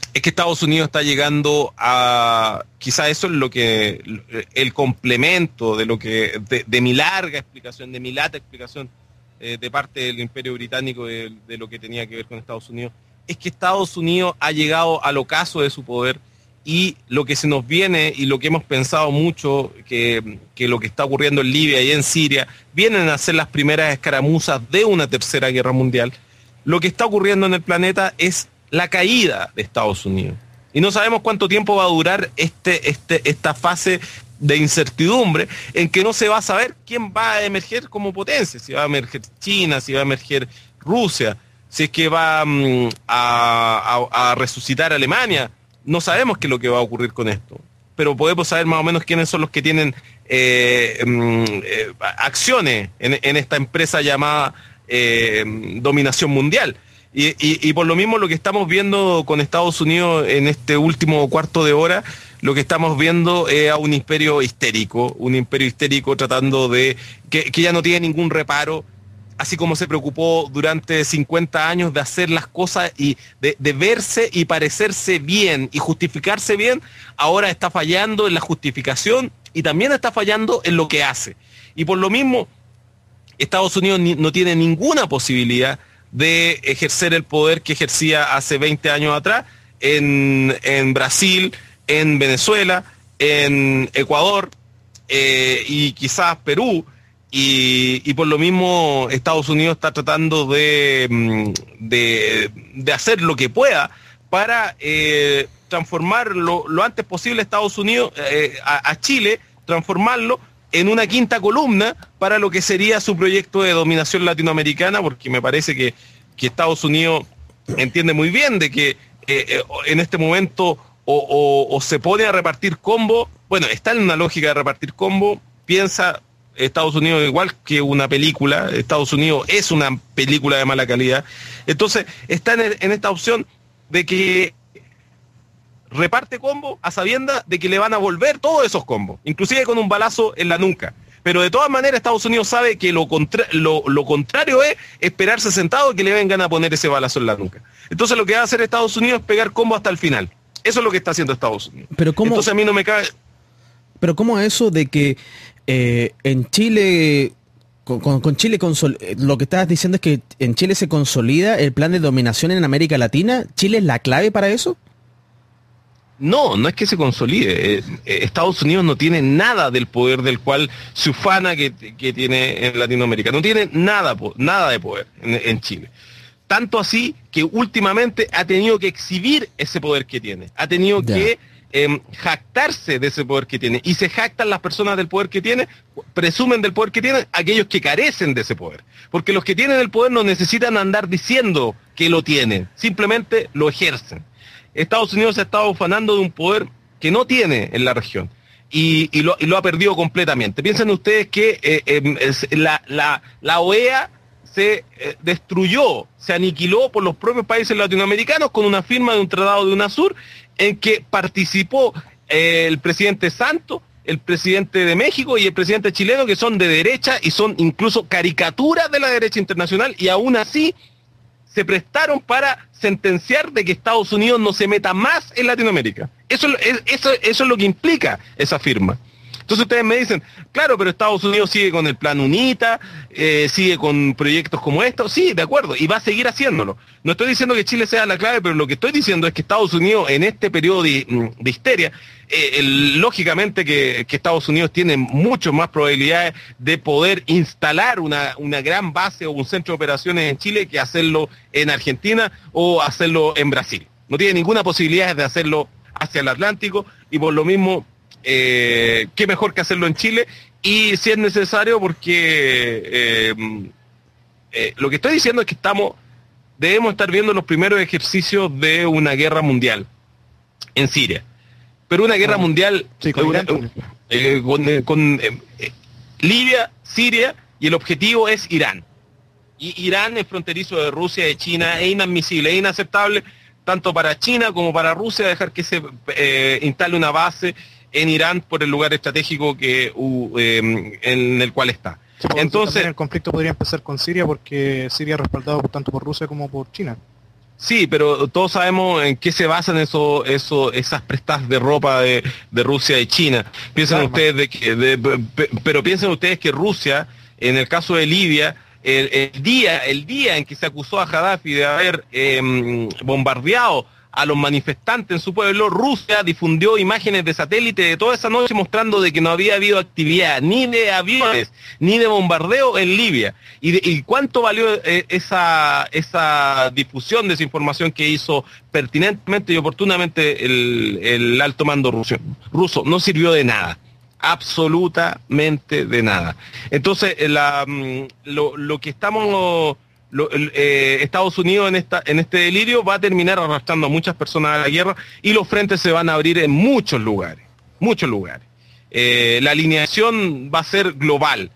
es que Estados Unidos está llegando a, quizá eso es lo que, el complemento de lo que, de, de mi larga explicación, de mi lata explicación eh, de parte del Imperio Británico de, de lo que tenía que ver con Estados Unidos, es que Estados Unidos ha llegado al ocaso de su poder y lo que se nos viene y lo que hemos pensado mucho, que, que lo que está ocurriendo en Libia y en Siria, vienen a ser las primeras escaramuzas de una tercera guerra mundial. Lo que está ocurriendo en el planeta es la caída de Estados Unidos. Y no sabemos cuánto tiempo va a durar este, este, esta fase de incertidumbre en que no se va a saber quién va a emerger como potencia, si va a emerger China, si va a emerger Rusia, si es que va um, a, a, a resucitar Alemania. No sabemos qué es lo que va a ocurrir con esto, pero podemos saber más o menos quiénes son los que tienen eh, eh, acciones en, en esta empresa llamada eh, dominación mundial. Y, y, y por lo mismo lo que estamos viendo con Estados Unidos en este último cuarto de hora, lo que estamos viendo es a un imperio histérico, un imperio histérico tratando de, que, que ya no tiene ningún reparo, así como se preocupó durante cincuenta años de hacer las cosas y de, de verse y parecerse bien y justificarse bien, ahora está fallando en la justificación y también está fallando en lo que hace. Y por lo mismo, Estados Unidos ni, no tiene ninguna posibilidad de ejercer el poder que ejercía hace veinte años atrás en, en Brasil, en Venezuela, en Ecuador eh, y quizás Perú, y, y por lo mismo Estados Unidos está tratando de, de, de hacer lo que pueda para eh, transformar lo, lo antes posible Estados Unidos, eh, a, a Chile, transformarlo en una quinta columna para lo que sería su proyecto de dominación latinoamericana, porque me parece que, que Estados Unidos entiende muy bien de que eh, en este momento o, o, o se pone a repartir combo, bueno, está en una lógica de repartir combo, piensa Estados Unidos igual que una película, Estados Unidos es una película de mala calidad, entonces está en, en esta opción de que reparte combo a sabiendas de que le van a volver todos esos combos, inclusive con un balazo en la nuca. Pero de todas maneras Estados Unidos sabe que lo, contra lo, lo contrario es esperarse sentado que le vengan a poner ese balazo en la nuca. Entonces lo que va a hacer Estados Unidos es pegar combo hasta el final. Eso es lo que está haciendo Estados Unidos. Pero ¿cómo, Entonces a mí no me cabe... Pero ¿cómo eso de que eh, en Chile... Con, con, con Chile, consol lo que estabas diciendo es que en Chile se consolida el plan de dominación en América Latina? ¿Chile es la clave para eso? No, no es que se consolide. Eh, eh, Estados Unidos no tiene nada del poder del cual se ufana que, que tiene en Latinoamérica. No tiene nada, nada de poder en, en Chile. Tanto así que últimamente ha tenido que exhibir ese poder que tiene. Ha tenido yeah. que eh, jactarse de ese poder que tiene. Y se jactan las personas del poder que tiene, presumen del poder que tienen aquellos que carecen de ese poder. Porque los que tienen el poder no necesitan andar diciendo que lo tienen. Simplemente lo ejercen. Estados Unidos se ha estado ufanando de un poder que no tiene en la región y, y, lo, y lo ha perdido completamente. Piensen ustedes que eh, eh, la, la, la O E A se eh, destruyó, se aniquiló por los propios países latinoamericanos con una firma de un tratado de UNASUR en que participó eh, el presidente Santos, el presidente de México y el presidente chileno, que son de derecha y son incluso caricaturas de la derecha internacional, y aún así se prestaron para sentenciar de que Estados Unidos no se meta más en Latinoamérica. Eso es, eso, eso es lo que implica esa firma. Entonces ustedes me dicen, claro, pero Estados Unidos sigue con el plan UNITA, eh, sigue con proyectos como estos. Sí, de acuerdo, y va a seguir haciéndolo. No estoy diciendo que Chile sea la clave, pero lo que estoy diciendo es que Estados Unidos en este periodo de, de histeria, eh, el, lógicamente que, que Estados Unidos tiene mucho más probabilidades de poder instalar una, una gran base o un centro de operaciones en Chile que hacerlo en Argentina o hacerlo en Brasil. No tiene ninguna posibilidad de hacerlo hacia el Atlántico, y por lo mismo... Eh, qué mejor que hacerlo en Chile, y si es necesario, porque eh, eh, lo que estoy diciendo es que estamos debemos estar viendo los primeros ejercicios de una guerra mundial en Siria, pero una guerra ah, mundial sí, con, una, eh, con, con eh, Libia, Siria, y el objetivo es Irán, y Irán es fronterizo de Rusia, de China, es inadmisible, es inaceptable tanto para China como para Rusia dejar que se eh, instale una base en Irán por el lugar estratégico que uh, eh, en el cual está. Sí, entonces el conflicto podría empezar con Siria, porque Siria es respaldado tanto por Rusia como por China. Sí, pero todos sabemos en qué se basan eso, eso, esas prestas de ropa de, de Rusia y China. Piensen claro, ustedes de que, de, pero piensen ustedes que Rusia, en el caso de Libia, el, el día, el día en que se acusó a Gaddafi de haber eh, bombardeado a los manifestantes en su pueblo, Rusia difundió imágenes de satélite de toda esa noche mostrando de que no había habido actividad ni de aviones ni de bombardeo en Libia. ¿Y, de, y cuánto valió eh, esa, esa difusión de esa información que hizo pertinentemente y oportunamente el, el alto mando ruso? ruso? No sirvió de nada, absolutamente de nada. Entonces, la, lo, lo que estamos... Lo, eh, Estados Unidos en esta en este delirio va a terminar arrastrando a muchas personas a la guerra y los frentes se van a abrir en muchos lugares, muchos lugares. Eh, la alineación va a ser global.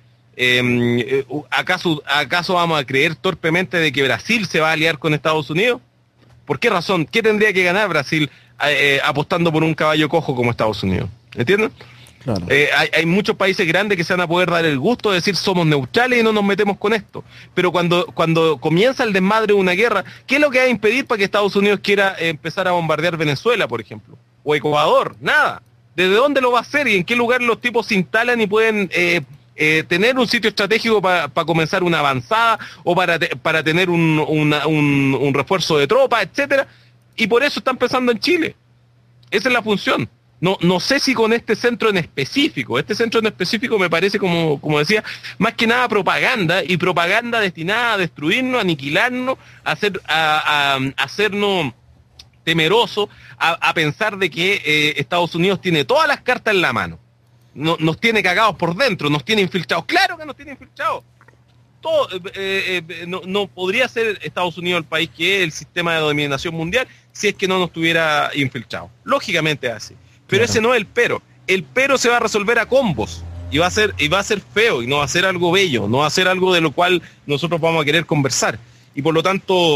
Eh, ¿acaso, ¿Acaso vamos a creer torpemente de que Brasil se va a aliar con Estados Unidos? ¿Por qué razón? ¿Qué tendría que ganar Brasil eh, apostando por un caballo cojo como Estados Unidos? ¿Entienden? Claro. Eh, hay, hay muchos países grandes que se van a poder dar el gusto de decir somos neutrales y no nos metemos con esto. Pero cuando, cuando comienza el desmadre de una guerra, ¿qué es lo que va a impedir para que Estados Unidos quiera eh, empezar a bombardear Venezuela, por ejemplo? O Ecuador, nada. ¿Desde dónde lo va a hacer y en qué lugar los tipos se instalan y pueden eh, eh, tener un sitio estratégico para pa comenzar una avanzada o para, te, para tener un, una, un, un refuerzo de tropas, etcétera? Y por eso están pensando en Chile. Esa es la función. No, no sé si con este centro en específico, este centro en específico me parece, como, como decía, más que nada propaganda, y propaganda destinada a destruirnos, a aniquilarnos, a, hacer, a, a, a hacernos temerosos, a, a pensar de que eh, Estados Unidos tiene todas las cartas en la mano. No, nos tiene cagados por dentro, nos tiene infiltrados. ¡Claro que nos tiene infiltrados! Todo, eh, eh, no, no podría ser Estados Unidos el país que es el sistema de dominación mundial si es que no nos tuviera infiltrados. Lógicamente es así. Pero claro, ese no es el pero. El pero se va a resolver a combos. Y va a ser, y va a ser feo, y no va a ser algo bello, no va a ser algo de lo cual nosotros vamos a querer conversar. Y por lo tanto,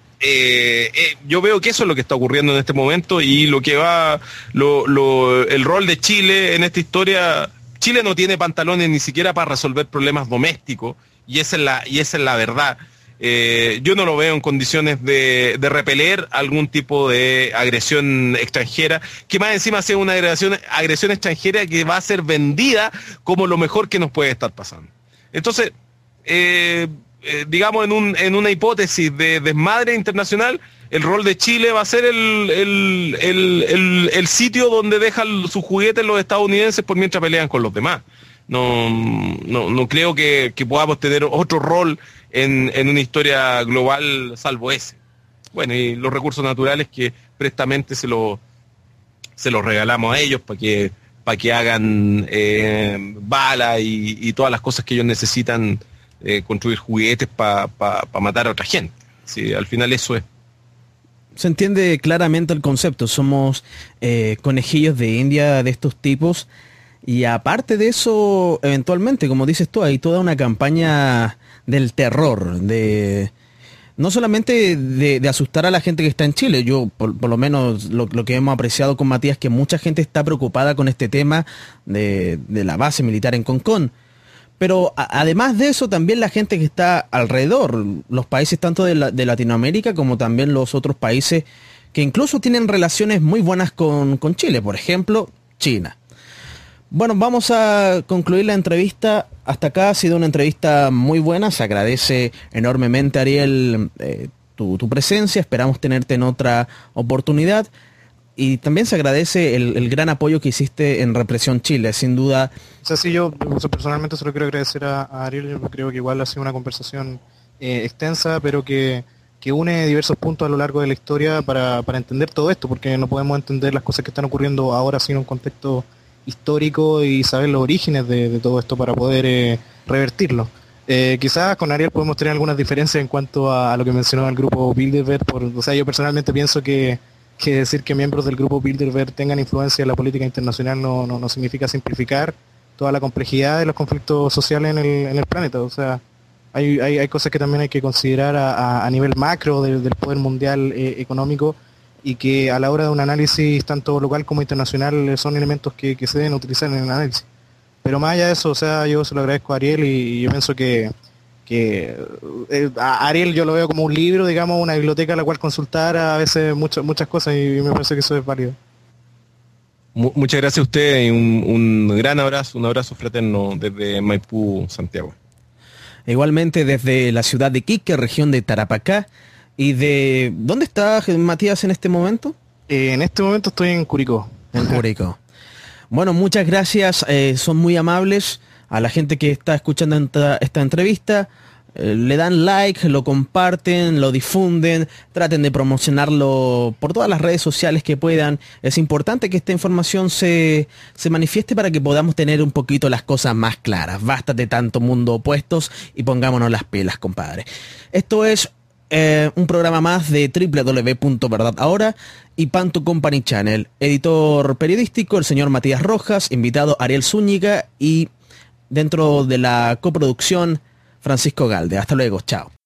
eh, eh, yo veo que eso es lo que está ocurriendo en este momento, y lo que va, lo, lo, el rol de Chile en esta historia. Chile no tiene pantalones ni siquiera para resolver problemas domésticos, y esa es la, y esa es la verdad. Eh, yo no lo veo en condiciones de, de repeler algún tipo de agresión extranjera, que más encima sea una agresión, agresión extranjera que va a ser vendida como lo mejor que nos puede estar pasando. Entonces, eh, eh, digamos, en, un, en una hipótesis de desmadre internacional, el rol de Chile va a ser el, el, el, el, el sitio donde dejan sus juguetes los estadounidenses por mientras pelean con los demás. No, no, no creo que, que podamos tener otro rol en, en una historia global salvo ese. Bueno, y los recursos naturales que prestamente se los se los regalamos a ellos para que para que hagan eh, balas y, y todas las cosas que ellos necesitan, eh, construir juguetes para pa, pa matar a otra gente. Sí, al final eso es. Se entiende claramente el concepto. Somos eh, conejillos de India de estos tipos. Y aparte de eso, eventualmente, como dices tú, hay toda una campaña del terror, de no solamente de, de asustar a la gente que está en Chile. Yo, por, por lo menos, lo, lo que hemos apreciado con Matías, que mucha gente está preocupada con este tema de, de la base militar en Concón. Pero a, además de eso, también la gente que está alrededor, los países tanto de, la, de Latinoamérica como también los otros países que incluso tienen relaciones muy buenas con, con Chile, por ejemplo, China. Bueno, vamos a concluir la entrevista. Hasta acá ha sido una entrevista muy buena. Se agradece enormemente, Ariel, eh, tu, tu presencia. Esperamos tenerte en otra oportunidad. Y también se agradece el, el gran apoyo que hiciste en Represión Chile, sin duda. O sea, sí, yo personalmente se lo quiero agradecer a, a Ariel. Yo creo que igual ha sido una conversación eh, extensa, pero que, que une diversos puntos a lo largo de la historia para, para entender todo esto, porque no podemos entender las cosas que están ocurriendo ahora sin un contexto histórico y saber los orígenes de, de todo esto para poder eh, revertirlo. Eh, quizás con Ariel podemos tener algunas diferencias en cuanto a, a lo que mencionó el grupo Bilderberg. Por, o sea, yo personalmente pienso que, que decir que miembros del grupo Bilderberg tengan influencia en la política internacional no, no, no significa simplificar toda la complejidad de los conflictos sociales en el, en el planeta. O sea, hay, hay, hay cosas que también hay que considerar a, a, a nivel macro del, del poder mundial eh, económico, y que a la hora de un análisis tanto local como internacional son elementos que, que se deben utilizar en el análisis. Pero más allá de eso, o sea, yo se lo agradezco a Ariel, y, y yo pienso que, que eh, a Ariel yo lo veo como un libro, digamos, una biblioteca a la cual consultar a veces muchas muchas cosas, y me parece que eso es válido. Muchas gracias a usted y un, un gran abrazo, un abrazo fraterno desde Maipú, Santiago. Igualmente desde la ciudad de Iquique, región de Tarapacá. ¿Y de dónde está Matías en este momento? Eh, en este momento estoy en Curicó. En Curicó. Bueno, muchas gracias, eh, son muy amables. A la gente que está escuchando esta, esta entrevista, eh, le dan like, lo comparten, lo difunden, traten de promocionarlo por todas las redes sociales que puedan. Es importante que esta información se, se manifieste para que podamos tener un poquito las cosas más claras. Basta de tanto mundo opuestos y pongámonos las pilas, compadre. Esto es eh, un programa más de doble u doble u doble u punto verdad ahora y Panto Company Channel. Editor periodístico, el señor Matías Rojas, invitado Ariel Zúñiga y dentro de la coproducción Francisco Galde. Hasta luego, chao.